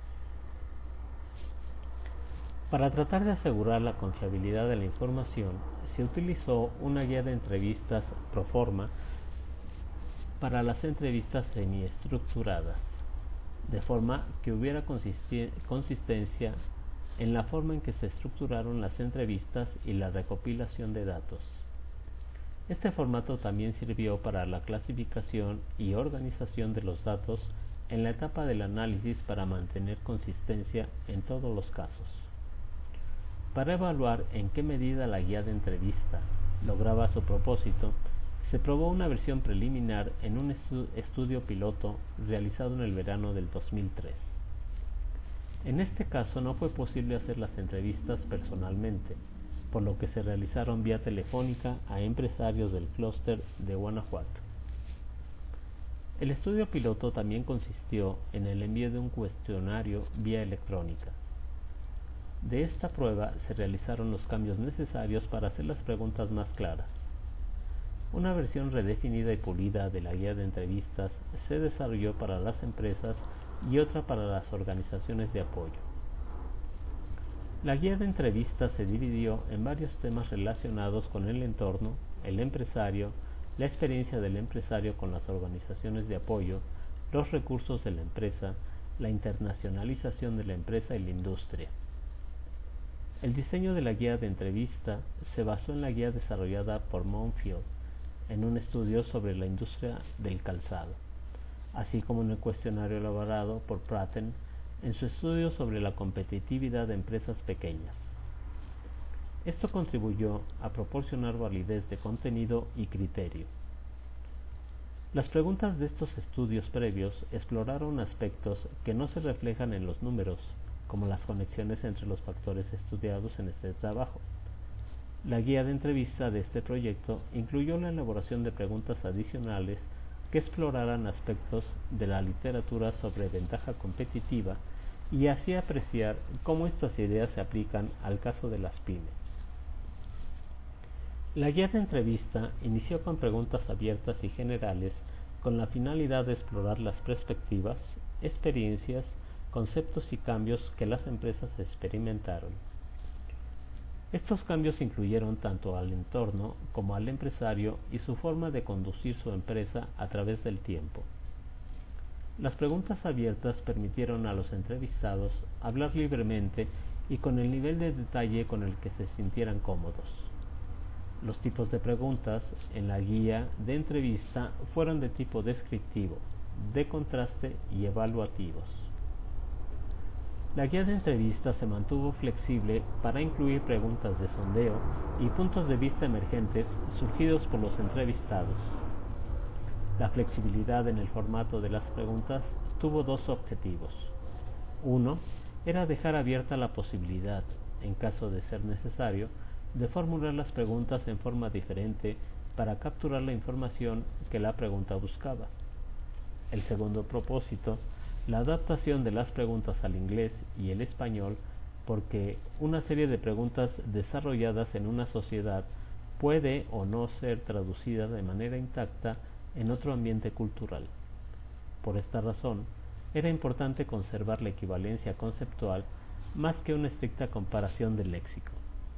Para tratar de asegurar la confiabilidad de la información, se utilizó una guía de entrevistas pro forma para las entrevistas semiestructuradas, de forma que hubiera consistencia en la forma en que se estructuraron las entrevistas y la recopilación de datos. Este formato también sirvió para la clasificación y organización de los datos en la etapa del análisis para mantener consistencia en todos los casos. Para evaluar en qué medida la guía de entrevista lograba su propósito, se probó una versión preliminar en un estu- estudio piloto realizado en el verano del dos mil tres. En este caso no fue posible hacer las entrevistas personalmente, por lo que se realizaron vía telefónica a empresarios del clúster de Guanajuato. El estudio piloto también consistió en el envío de un cuestionario vía electrónica. De esta prueba se realizaron los cambios necesarios para hacer las preguntas más claras. Una versión redefinida y pulida de la guía de entrevistas se desarrolló para las empresas y otra para las organizaciones de apoyo. La guía de entrevistas se dividió en varios temas relacionados con el entorno, el empresario, la experiencia del empresario con las organizaciones de apoyo, los recursos de la empresa, la internacionalización de la empresa y la industria. El diseño de la guía de entrevista se basó en la guía desarrollada por Monfield en un estudio sobre la industria del calzado, así como en el cuestionario elaborado por Pratten en su estudio sobre la competitividad de empresas pequeñas. Esto contribuyó a proporcionar validez de contenido y criterio. Las preguntas de estos estudios previos exploraron aspectos que no se reflejan en los números, como las conexiones entre los factores estudiados en este trabajo. La guía de entrevista de este proyecto incluyó la elaboración de preguntas adicionales que exploraran aspectos de la literatura sobre ventaja competitiva y así apreciar cómo estas ideas se aplican al caso de las pymes. La guía de entrevista inició con preguntas abiertas y generales con la finalidad de explorar las perspectivas, experiencias, conceptos y cambios que las empresas experimentaron. Estos cambios incluyeron tanto al entorno como al empresario y su forma de conducir su empresa a través del tiempo. Las preguntas abiertas permitieron a los entrevistados hablar libremente y con el nivel de detalle con el que se sintieran cómodos. Los tipos de preguntas en la guía de entrevista fueron de tipo descriptivo, de contraste y evaluativos. La guía de entrevista se mantuvo flexible para incluir preguntas de sondeo y puntos de vista emergentes surgidos por los entrevistados. La flexibilidad en el formato de las preguntas tuvo dos objetivos. Uno, era dejar abierta la posibilidad, en caso de ser necesario, de formular las preguntas en forma diferente para capturar la información que la pregunta buscaba. El segundo propósito, la adaptación de las preguntas al inglés y el español, porque una serie de preguntas desarrolladas en una sociedad puede o no ser traducida de manera intacta en otro ambiente cultural. Por esta razón, era importante conservar la equivalencia conceptual más que una estricta comparación del léxico.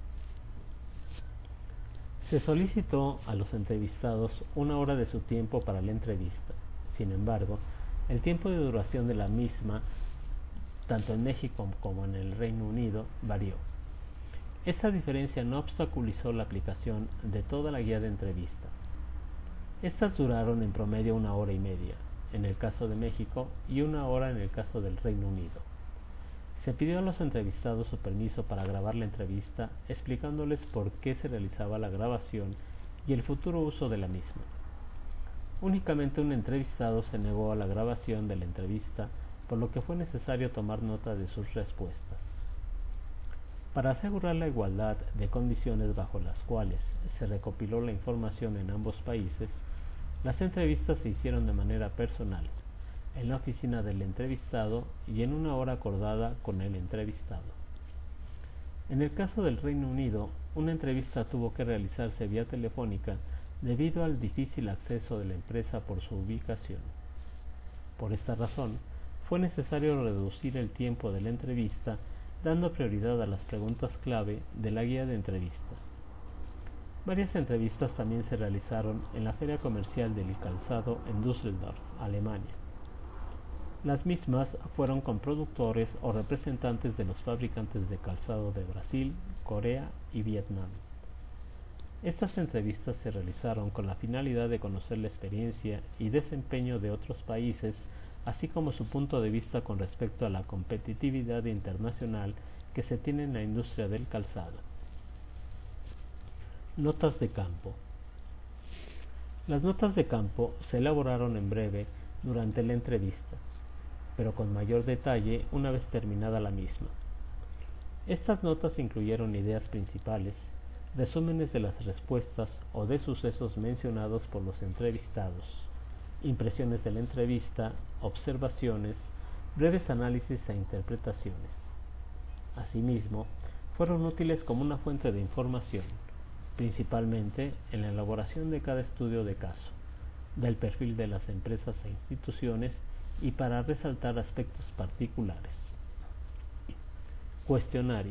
Se solicitó a los entrevistados una hora de su tiempo para la entrevista. Sin embargo, el tiempo de duración de la misma, tanto en México como en el Reino Unido, varió. Esta diferencia no obstaculizó la aplicación de toda la guía de entrevista. Estas duraron en promedio una hora y media, en el caso de México, y una hora en el caso del Reino Unido. Se pidió a los entrevistados su permiso para grabar la entrevista, explicándoles por qué se realizaba la grabación y el futuro uso de la misma. Únicamente un entrevistado se negó a la grabación de la entrevista, por lo que fue necesario tomar nota de sus respuestas. Para asegurar la igualdad de condiciones bajo las cuales se recopiló la información en ambos países, las entrevistas se hicieron de manera personal, en la oficina del entrevistado y en una hora acordada con el entrevistado. En el caso del Reino Unido, una entrevista tuvo que realizarse vía telefónica debido al difícil acceso de la empresa por su ubicación. Por esta razón, fue necesario reducir el tiempo de la entrevista, dando prioridad a las preguntas clave de la guía de entrevista. Varias entrevistas también se realizaron en la Feria Comercial del Calzado en Düsseldorf, Alemania. Las mismas fueron con productores o representantes de los fabricantes de calzado de Brasil, Corea y Vietnam. Estas entrevistas se realizaron con la finalidad de conocer la experiencia y desempeño de otros países, así como su punto de vista con respecto a la competitividad internacional que se tiene en la industria del calzado. Notas de campo. Las notas de campo se elaboraron en breve durante la entrevista, pero con mayor detalle una vez terminada la misma. Estas notas incluyeron ideas principales, resúmenes de las respuestas o de sucesos mencionados por los entrevistados, impresiones de la entrevista, observaciones, breves análisis e interpretaciones. Asimismo, fueron útiles como una fuente de información, principalmente en la elaboración de cada estudio de caso, del perfil de las empresas e instituciones y para resaltar aspectos particulares. Cuestionario.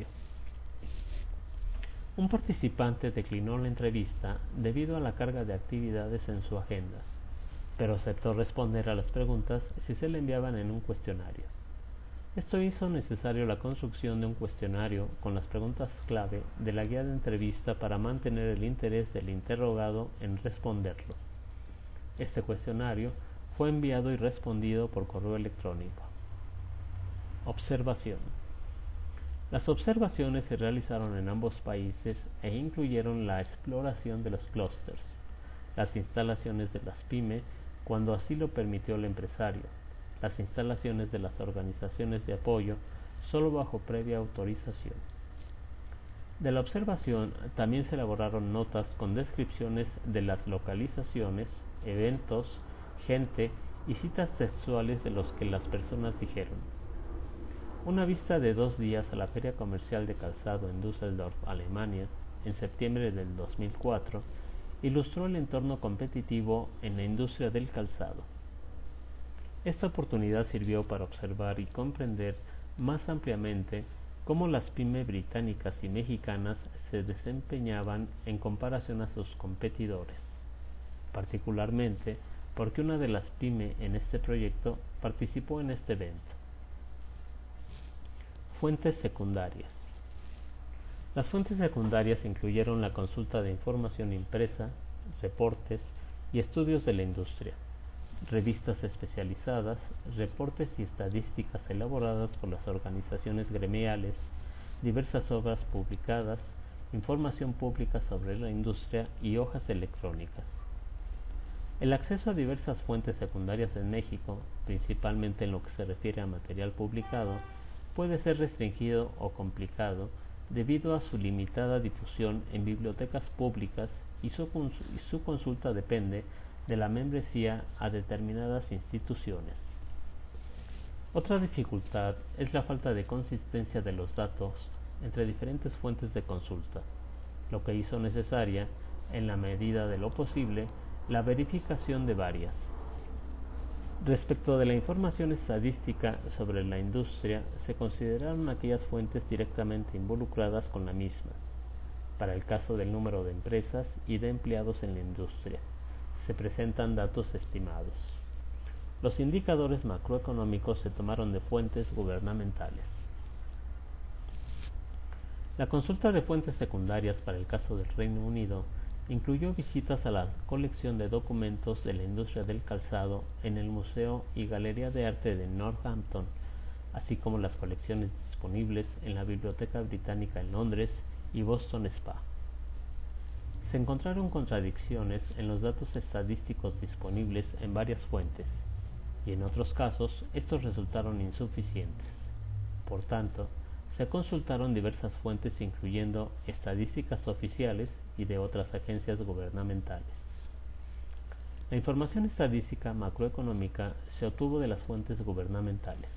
Un participante declinó la entrevista debido a la carga de actividades en su agenda, pero aceptó responder a las preguntas si se le enviaban en un cuestionario. Esto hizo necesario la construcción de un cuestionario con las preguntas clave de la guía de entrevista para mantener el interés del interrogado en responderlo. Este cuestionario fue enviado y respondido por correo electrónico. Observación. Las observaciones se realizaron en ambos países e incluyeron la exploración de los clústeres, las instalaciones de las pymes cuando así lo permitió el empresario, las instalaciones de las organizaciones de apoyo solo bajo previa autorización. De la observación también se elaboraron notas con descripciones de las localizaciones, eventos, gente y citas textuales de los que las personas dijeron. Una visita de dos días a la Feria Comercial de Calzado en Düsseldorf, Alemania, en septiembre del dos mil cuatro, ilustró el entorno competitivo en la industria del calzado. Esta oportunidad sirvió para observar y comprender más ampliamente cómo las pymes británicas y mexicanas se desempeñaban en comparación a sus competidores, particularmente porque una de las pymes en este proyecto participó en este evento. Fuentes secundarias. Las fuentes secundarias incluyeron la consulta de información impresa, reportes y estudios de la industria, revistas especializadas, reportes y estadísticas elaboradas por las organizaciones gremiales, diversas obras publicadas, información pública sobre la industria y hojas electrónicas. El acceso a diversas fuentes secundarias en México, principalmente en lo que se refiere a material publicado, puede ser restringido o complicado debido a su limitada difusión en bibliotecas públicas y su, y su consulta depende de la membresía a determinadas instituciones. Otra dificultad es la falta de consistencia de los datos entre diferentes fuentes de consulta, lo que hizo necesaria, en la medida de lo posible, la verificación de varias. Respecto de la información estadística sobre la industria, se consideraron aquellas fuentes directamente involucradas con la misma. Para el caso del número de empresas y de empleados en la industria, se presentan datos estimados. Los indicadores macroeconómicos se tomaron de fuentes gubernamentales. La consulta de fuentes secundarias para el caso del Reino Unido incluyó visitas a la colección de documentos de la industria del calzado en el Museo y Galería de Arte de Northampton, así como las colecciones disponibles en la Biblioteca Británica en Londres y Boston Spa. Se encontraron contradicciones en los datos estadísticos disponibles en varias fuentes, y en otros casos estos resultaron insuficientes. Por tanto, se consultaron diversas fuentes incluyendo estadísticas oficiales y de otras agencias gubernamentales. La información estadística macroeconómica se obtuvo de las fuentes gubernamentales.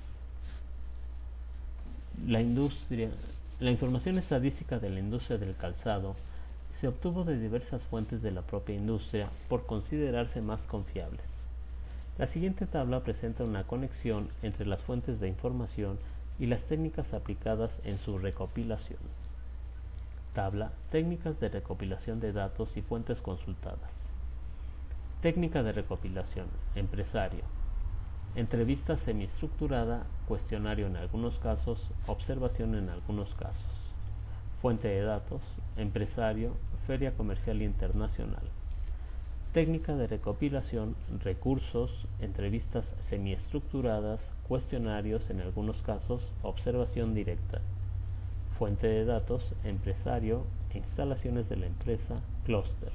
La, industria, la información estadística de la industria del calzado se obtuvo de diversas fuentes de la propia industria por considerarse más confiables. La siguiente tabla presenta una conexión entre las fuentes de información y las técnicas aplicadas en su recopilación. Tabla: técnicas de recopilación de datos y fuentes consultadas. Técnica de recopilación: empresario. Entrevista semiestructurada, cuestionario en algunos casos, observación en algunos casos. Fuente de datos: empresario, Feria Comercial Internacional. Técnica de recopilación: recursos, entrevistas semiestructuradas, cuestionarios en algunos casos, observación directa. Fuente de datos: empresario, instalaciones de la empresa, clúster.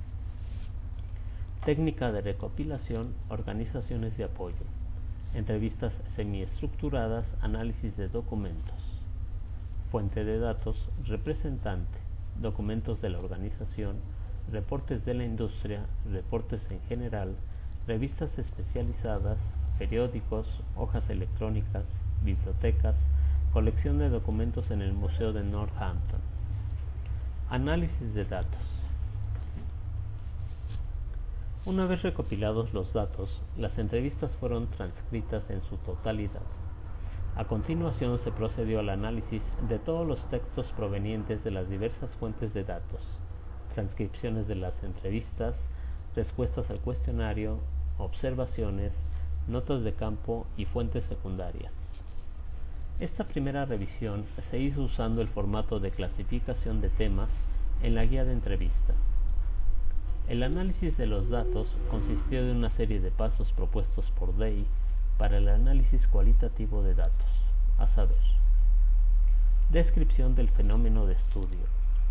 Técnica de recopilación: organizaciones de apoyo. Entrevistas semiestructuradas, análisis de documentos. Fuente de datos: representante, documentos de la organización, reportes de la industria, reportes en general, revistas especializadas, periódicos, hojas electrónicas, bibliotecas, colección de documentos en el Museo de Northampton. Análisis de datos. Una vez recopilados los datos, las entrevistas fueron transcritas en su totalidad. A continuación se procedió al análisis de todos los textos provenientes de las diversas fuentes de datos, transcripciones de las entrevistas, respuestas al cuestionario, observaciones, notas de campo y fuentes secundarias. Esta primera revisión se hizo usando el formato de clasificación de temas en la guía de entrevista. El análisis de los datos consistió de una serie de pasos propuestos por Day para el análisis cualitativo de datos, a saber: descripción del fenómeno de estudio.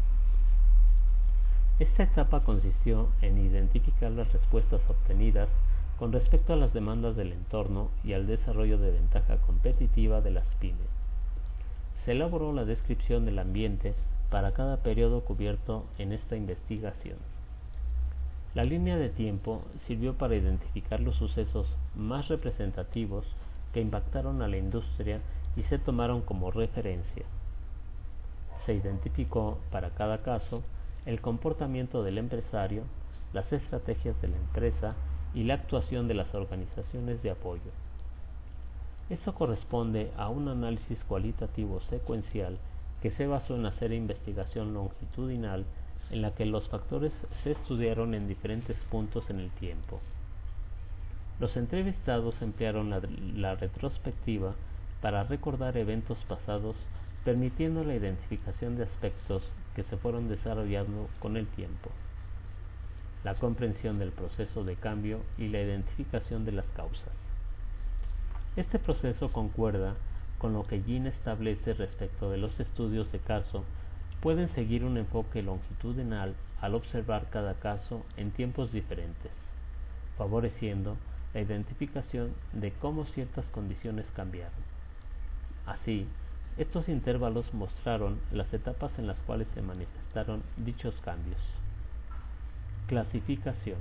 Esta etapa consistió en identificar las respuestas obtenidas con respecto a las demandas del entorno y al desarrollo de ventaja competitiva de las pymes. Se elaboró la descripción del ambiente para cada periodo cubierto en esta investigación. La línea de tiempo sirvió para identificar los sucesos más representativos que impactaron a la industria y se tomaron como referencia. Se identificó para cada caso el comportamiento del empresario, las estrategias de la empresa y la actuación de las organizaciones de apoyo. Esto corresponde a un análisis cualitativo secuencial que se basó en hacer investigación longitudinal en la que los factores se estudiaron en diferentes puntos en el tiempo. Los entrevistados emplearon la, la retrospectiva para recordar eventos pasados, permitiendo la identificación de aspectos que se fueron desarrollando con el tiempo, la comprensión del proceso de cambio y la identificación de las causas. Este proceso concuerda con lo que Ginn establece respecto de los estudios de caso. Pueden seguir un enfoque longitudinal al observar cada caso en tiempos diferentes, favoreciendo la identificación de cómo ciertas condiciones cambiaron. Así, estos intervalos mostraron las etapas en las cuales se manifestaron dichos cambios. Clasificación.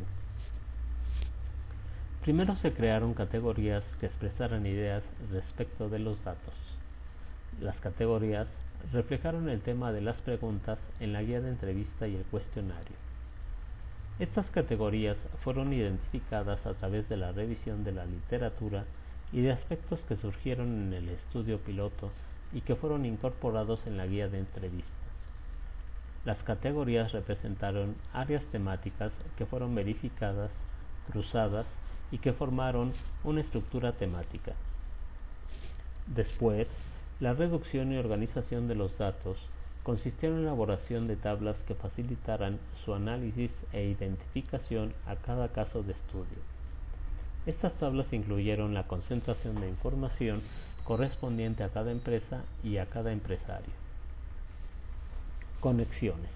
Primero se crearon categorías que expresaran ideas respecto de los datos. Las categorías reflejaron el tema de las preguntas en la guía de entrevista y el cuestionario. Estas categorías fueron identificadas a través de la revisión de la literatura y de aspectos que surgieron en el estudio piloto y que fueron incorporados en la guía de entrevista. Las categorías representaron áreas temáticas que fueron verificadas, cruzadas y que formaron una estructura temática. Después, la reducción y organización de los datos consistió en la elaboración de tablas que facilitaran su análisis e identificación a cada caso de estudio. Estas tablas incluyeron la concentración de información correspondiente a cada empresa y a cada empresario. Conexiones.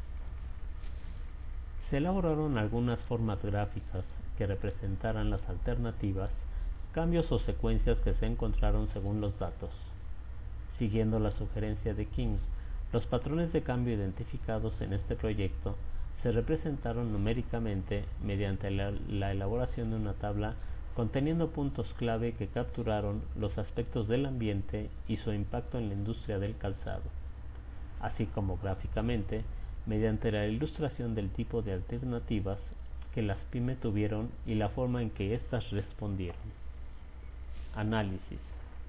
Se elaboraron algunas formas gráficas que representaran las alternativas, cambios o secuencias que se encontraron según los datos. Siguiendo la sugerencia de King, los patrones de cambio identificados en este proyecto se representaron numéricamente mediante la, la elaboración de una tabla conteniendo puntos clave que capturaron los aspectos del ambiente y su impacto en la industria del calzado, así como gráficamente mediante la ilustración del tipo de alternativas que las pymes tuvieron y la forma en que éstas respondieron. Análisis.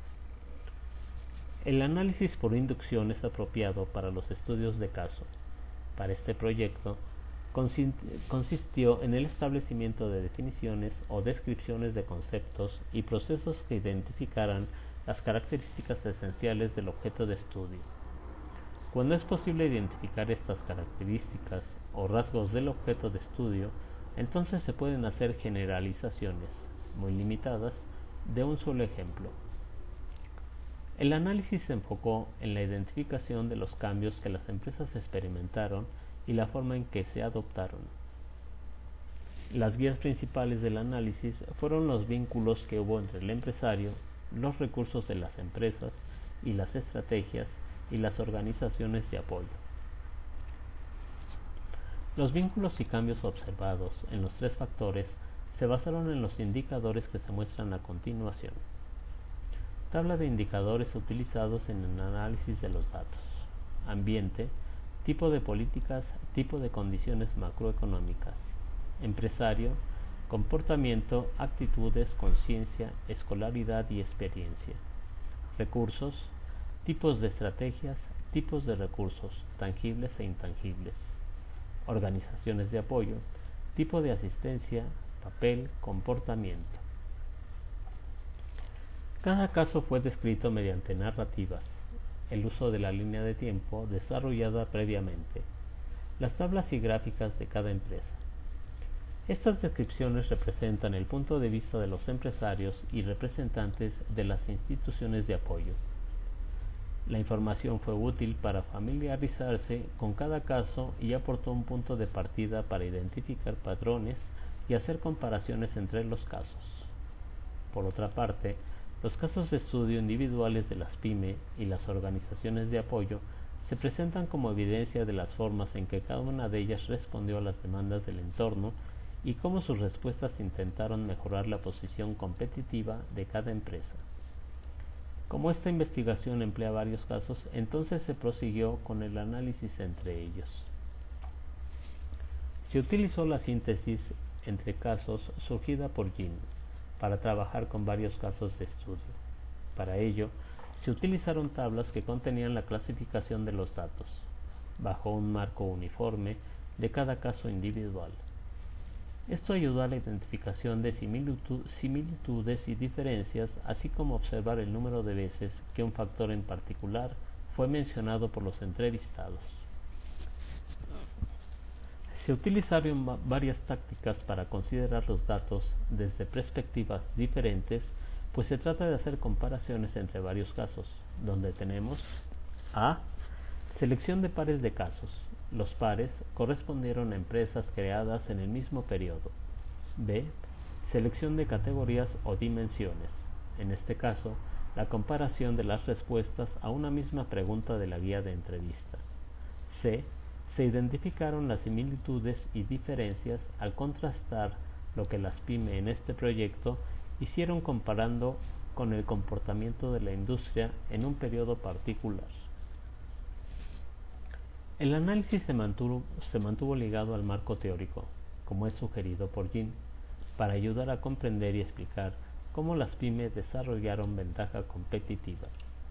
El análisis por inducción es apropiado para los estudios de caso. Para este proyecto, consistió en el establecimiento de definiciones o descripciones de conceptos y procesos que identificaran las características esenciales del objeto de estudio. Cuando es posible identificar estas características o rasgos del objeto de estudio, entonces se pueden hacer generalizaciones, muy limitadas, de un solo ejemplo. El análisis se enfocó en la identificación de los cambios que las empresas experimentaron y la forma en que se adoptaron. Las guías principales del análisis fueron los vínculos que hubo entre el empresario, los recursos de las empresas y las estrategias y las organizaciones de apoyo. Los vínculos y cambios observados en los tres factores se basaron en los indicadores que se muestran a continuación. Tabla de indicadores utilizados en el análisis de los datos. Ambiente, tipo de políticas, tipo de condiciones macroeconómicas. Empresario, comportamiento, actitudes, conciencia, escolaridad y experiencia. Recursos, tipos de estrategias, tipos de recursos, tangibles e intangibles. Organizaciones de apoyo, tipo de asistencia, papel, comportamiento. Cada caso fue descrito mediante narrativas, el uso de la línea de tiempo desarrollada previamente, las tablas y gráficas de cada empresa. Estas descripciones representan el punto de vista de los empresarios y representantes de las instituciones de apoyo. La información fue útil para familiarizarse con cada caso y aportó un punto de partida para identificar patrones y hacer comparaciones entre los casos. Por otra parte, los casos de estudio individuales de las pymes y las organizaciones de apoyo se presentan como evidencia de las formas en que cada una de ellas respondió a las demandas del entorno y cómo sus respuestas intentaron mejorar la posición competitiva de cada empresa. Como esta investigación emplea varios casos, entonces se prosiguió con el análisis entre ellos. Se utilizó la síntesis entre casos surgida por Jin para trabajar con varios casos de estudio. Para ello, se utilizaron tablas que contenían la clasificación de los datos, bajo un marco uniforme de cada caso individual. Esto ayudó a la identificación de similitud, similitudes y diferencias, así como observar el número de veces que un factor en particular fue mencionado por los entrevistados. Se utilizaron varias tácticas para considerar los datos desde perspectivas diferentes, pues se trata de hacer comparaciones entre varios casos, donde tenemos A. Selección de pares de casos. Los pares correspondieron a empresas creadas en el mismo periodo. B. Selección de categorías o dimensiones. En este caso, la comparación de las respuestas a una misma pregunta de la guía de entrevista. C. Se identificaron las similitudes y diferencias al contrastar lo que las pymes en este proyecto hicieron comparando con el comportamiento de la industria en un periodo particular. El análisis se mantuvo, se mantuvo ligado al marco teórico, como es sugerido por Jin, para ayudar a comprender y explicar cómo las pymes desarrollaron ventaja competitiva.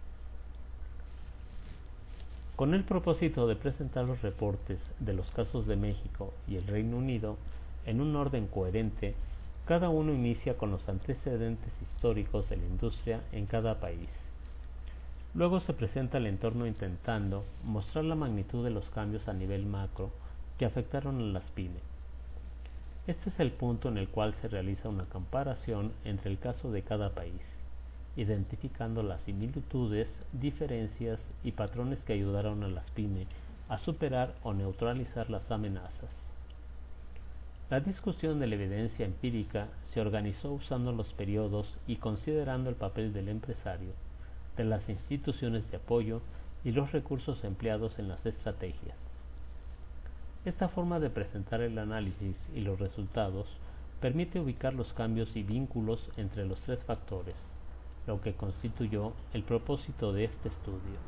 Con el propósito de presentar los reportes de los casos de México y el Reino Unido en un orden coherente, cada uno inicia con los antecedentes históricos de la industria en cada país. Luego se presenta el entorno intentando mostrar la magnitud de los cambios a nivel macro que afectaron a las pymes. Este es el punto en el cual se realiza una comparación entre el caso de cada país, identificando las similitudes, diferencias y patrones que ayudaron a las pymes a superar o neutralizar las amenazas. La discusión de la evidencia empírica se organizó usando los periodos y considerando el papel del empresario, de las instituciones de apoyo y los recursos empleados en las estrategias. Esta forma de presentar el análisis y los resultados permite ubicar los cambios y vínculos entre los tres factores, lo que constituyó el propósito de este estudio.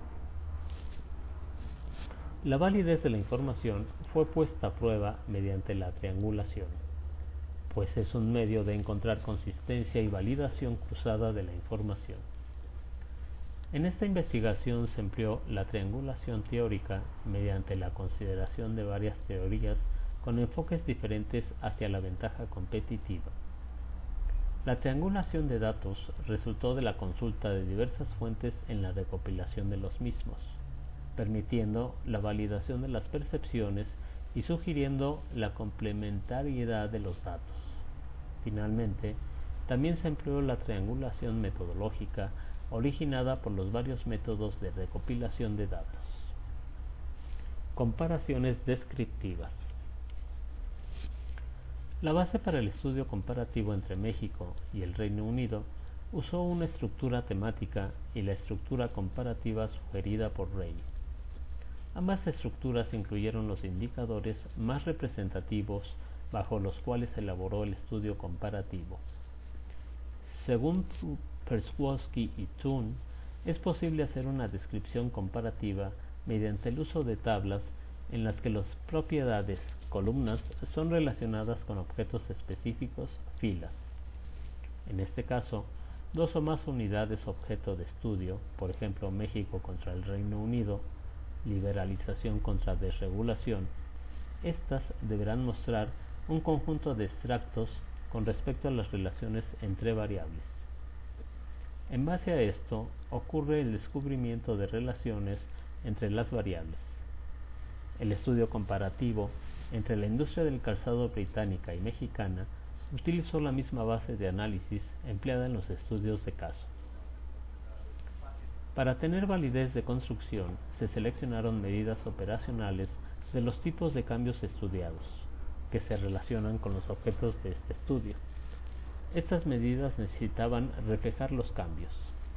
La validez de la información fue puesta a prueba mediante la triangulación, pues es un medio de encontrar consistencia y validación cruzada de la información. En esta investigación se empleó la triangulación teórica mediante la consideración de varias teorías con enfoques diferentes hacia la ventaja competitiva. La triangulación de datos resultó de la consulta de diversas fuentes en la recopilación de los mismos, permitiendo la validación de las percepciones y sugiriendo la complementariedad de los datos. Finalmente, también se empleó la triangulación metodológica originada por los varios métodos de recopilación de datos. Comparaciones descriptivas. La base para el estudio comparativo entre México y el Reino Unido usó una estructura temática y la estructura comparativa sugerida por Ray. Ambas estructuras incluyeron los indicadores más representativos bajo los cuales se elaboró el estudio comparativo. Según Perswowski y Thun, es posible hacer una descripción comparativa mediante el uso de tablas en las que las propiedades, columnas, son relacionadas con objetos específicos, filas. En este caso, dos o más unidades objeto de estudio, por ejemplo México contra el Reino Unido, liberalización contra desregulación, estas deberán mostrar un conjunto de extractos con respecto a las relaciones entre variables. En base a esto, ocurre el descubrimiento de relaciones entre las variables. El estudio comparativo entre la industria del calzado británica y mexicana utilizó la misma base de análisis empleada en los estudios de caso. Para tener validez de construcción, se seleccionaron medidas operacionales de los tipos de cambios estudiados, que se relacionan con los objetos de este estudio. Estas medidas necesitaban reflejar los cambios.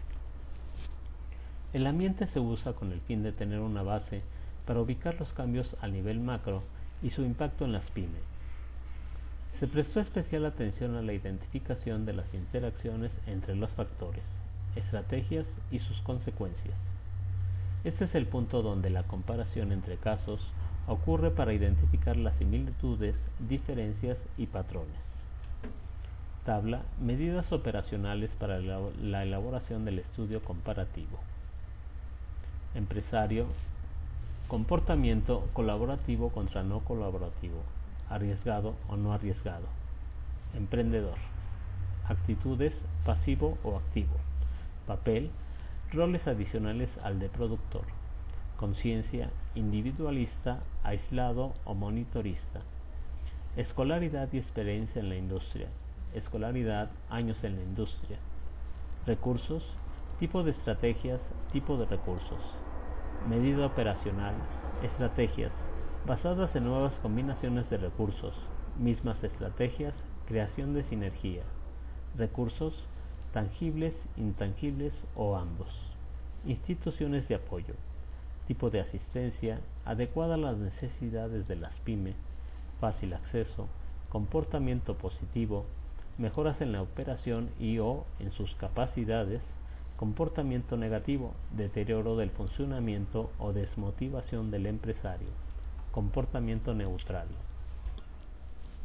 El ambiente se usa con el fin de tener una base para ubicar los cambios a nivel macro y su impacto en las pymes. Se prestó especial atención a la identificación de las interacciones entre los factores, estrategias y sus consecuencias. Este es el punto donde la comparación entre casos ocurre para identificar las similitudes, diferencias y patrones. Tabla: medidas operacionales para la elaboración del estudio comparativo. Empresario: comportamiento colaborativo contra no colaborativo, arriesgado o no arriesgado. Emprendedor: actitudes pasivo o activo. Papel: roles adicionales al de productor. Conciencia: individualista, aislado o monitorista. Escolaridad y experiencia en la industria. Escolaridad: años en la industria. Recursos: tipo de estrategias, tipo de recursos. Medida operacional: estrategias basadas en nuevas combinaciones de recursos, mismas estrategias, creación de sinergia. Recursos: tangibles, intangibles o ambos. Instituciones de apoyo: tipo de asistencia, adecuada a las necesidades de las pymes, fácil acceso, comportamiento positivo, mejoras en la operación y o en sus capacidades, comportamiento negativo, deterioro del funcionamiento o desmotivación del empresario, comportamiento neutral.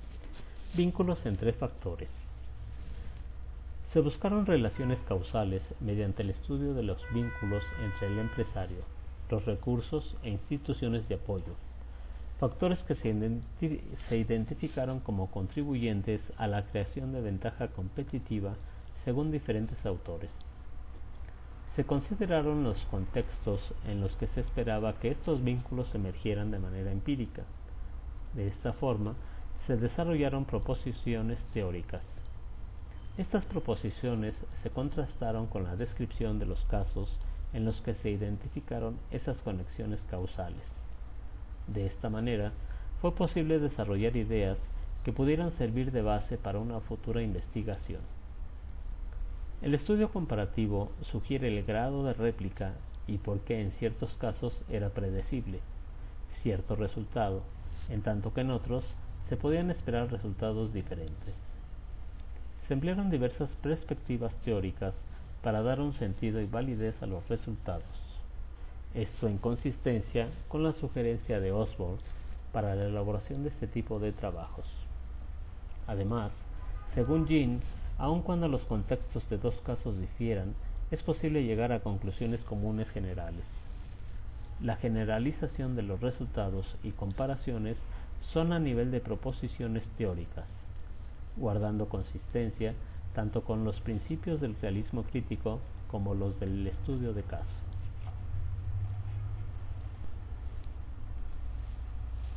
Vínculos entre factores. Se buscaron relaciones causales mediante el estudio de los vínculos entre el empresario, los recursos e instituciones de apoyo, factores que se, identi- se identificaron como contribuyentes a la creación de ventaja competitiva según diferentes autores. Se consideraron los contextos en los que se esperaba que estos vínculos emergieran de manera empírica. De esta forma, se desarrollaron proposiciones teóricas. Estas proposiciones se contrastaron con la descripción de los casos en los que se identificaron esas conexiones causales. De esta manera, fue posible desarrollar ideas que pudieran servir de base para una futura investigación. El estudio comparativo sugiere el grado de réplica y por qué en ciertos casos era predecible cierto resultado, en tanto que en otros se podían esperar resultados diferentes. Se emplearon diversas perspectivas teóricas para dar un sentido y validez a los resultados, esto en consistencia con la sugerencia de Osborne para la elaboración de este tipo de trabajos. Además, según Jean, aun cuando los contextos de dos casos difieran, es posible llegar a conclusiones comunes generales. La generalización de los resultados y comparaciones son a nivel de proposiciones teóricas, guardando consistencia tanto con los principios del realismo crítico como los del estudio de caso.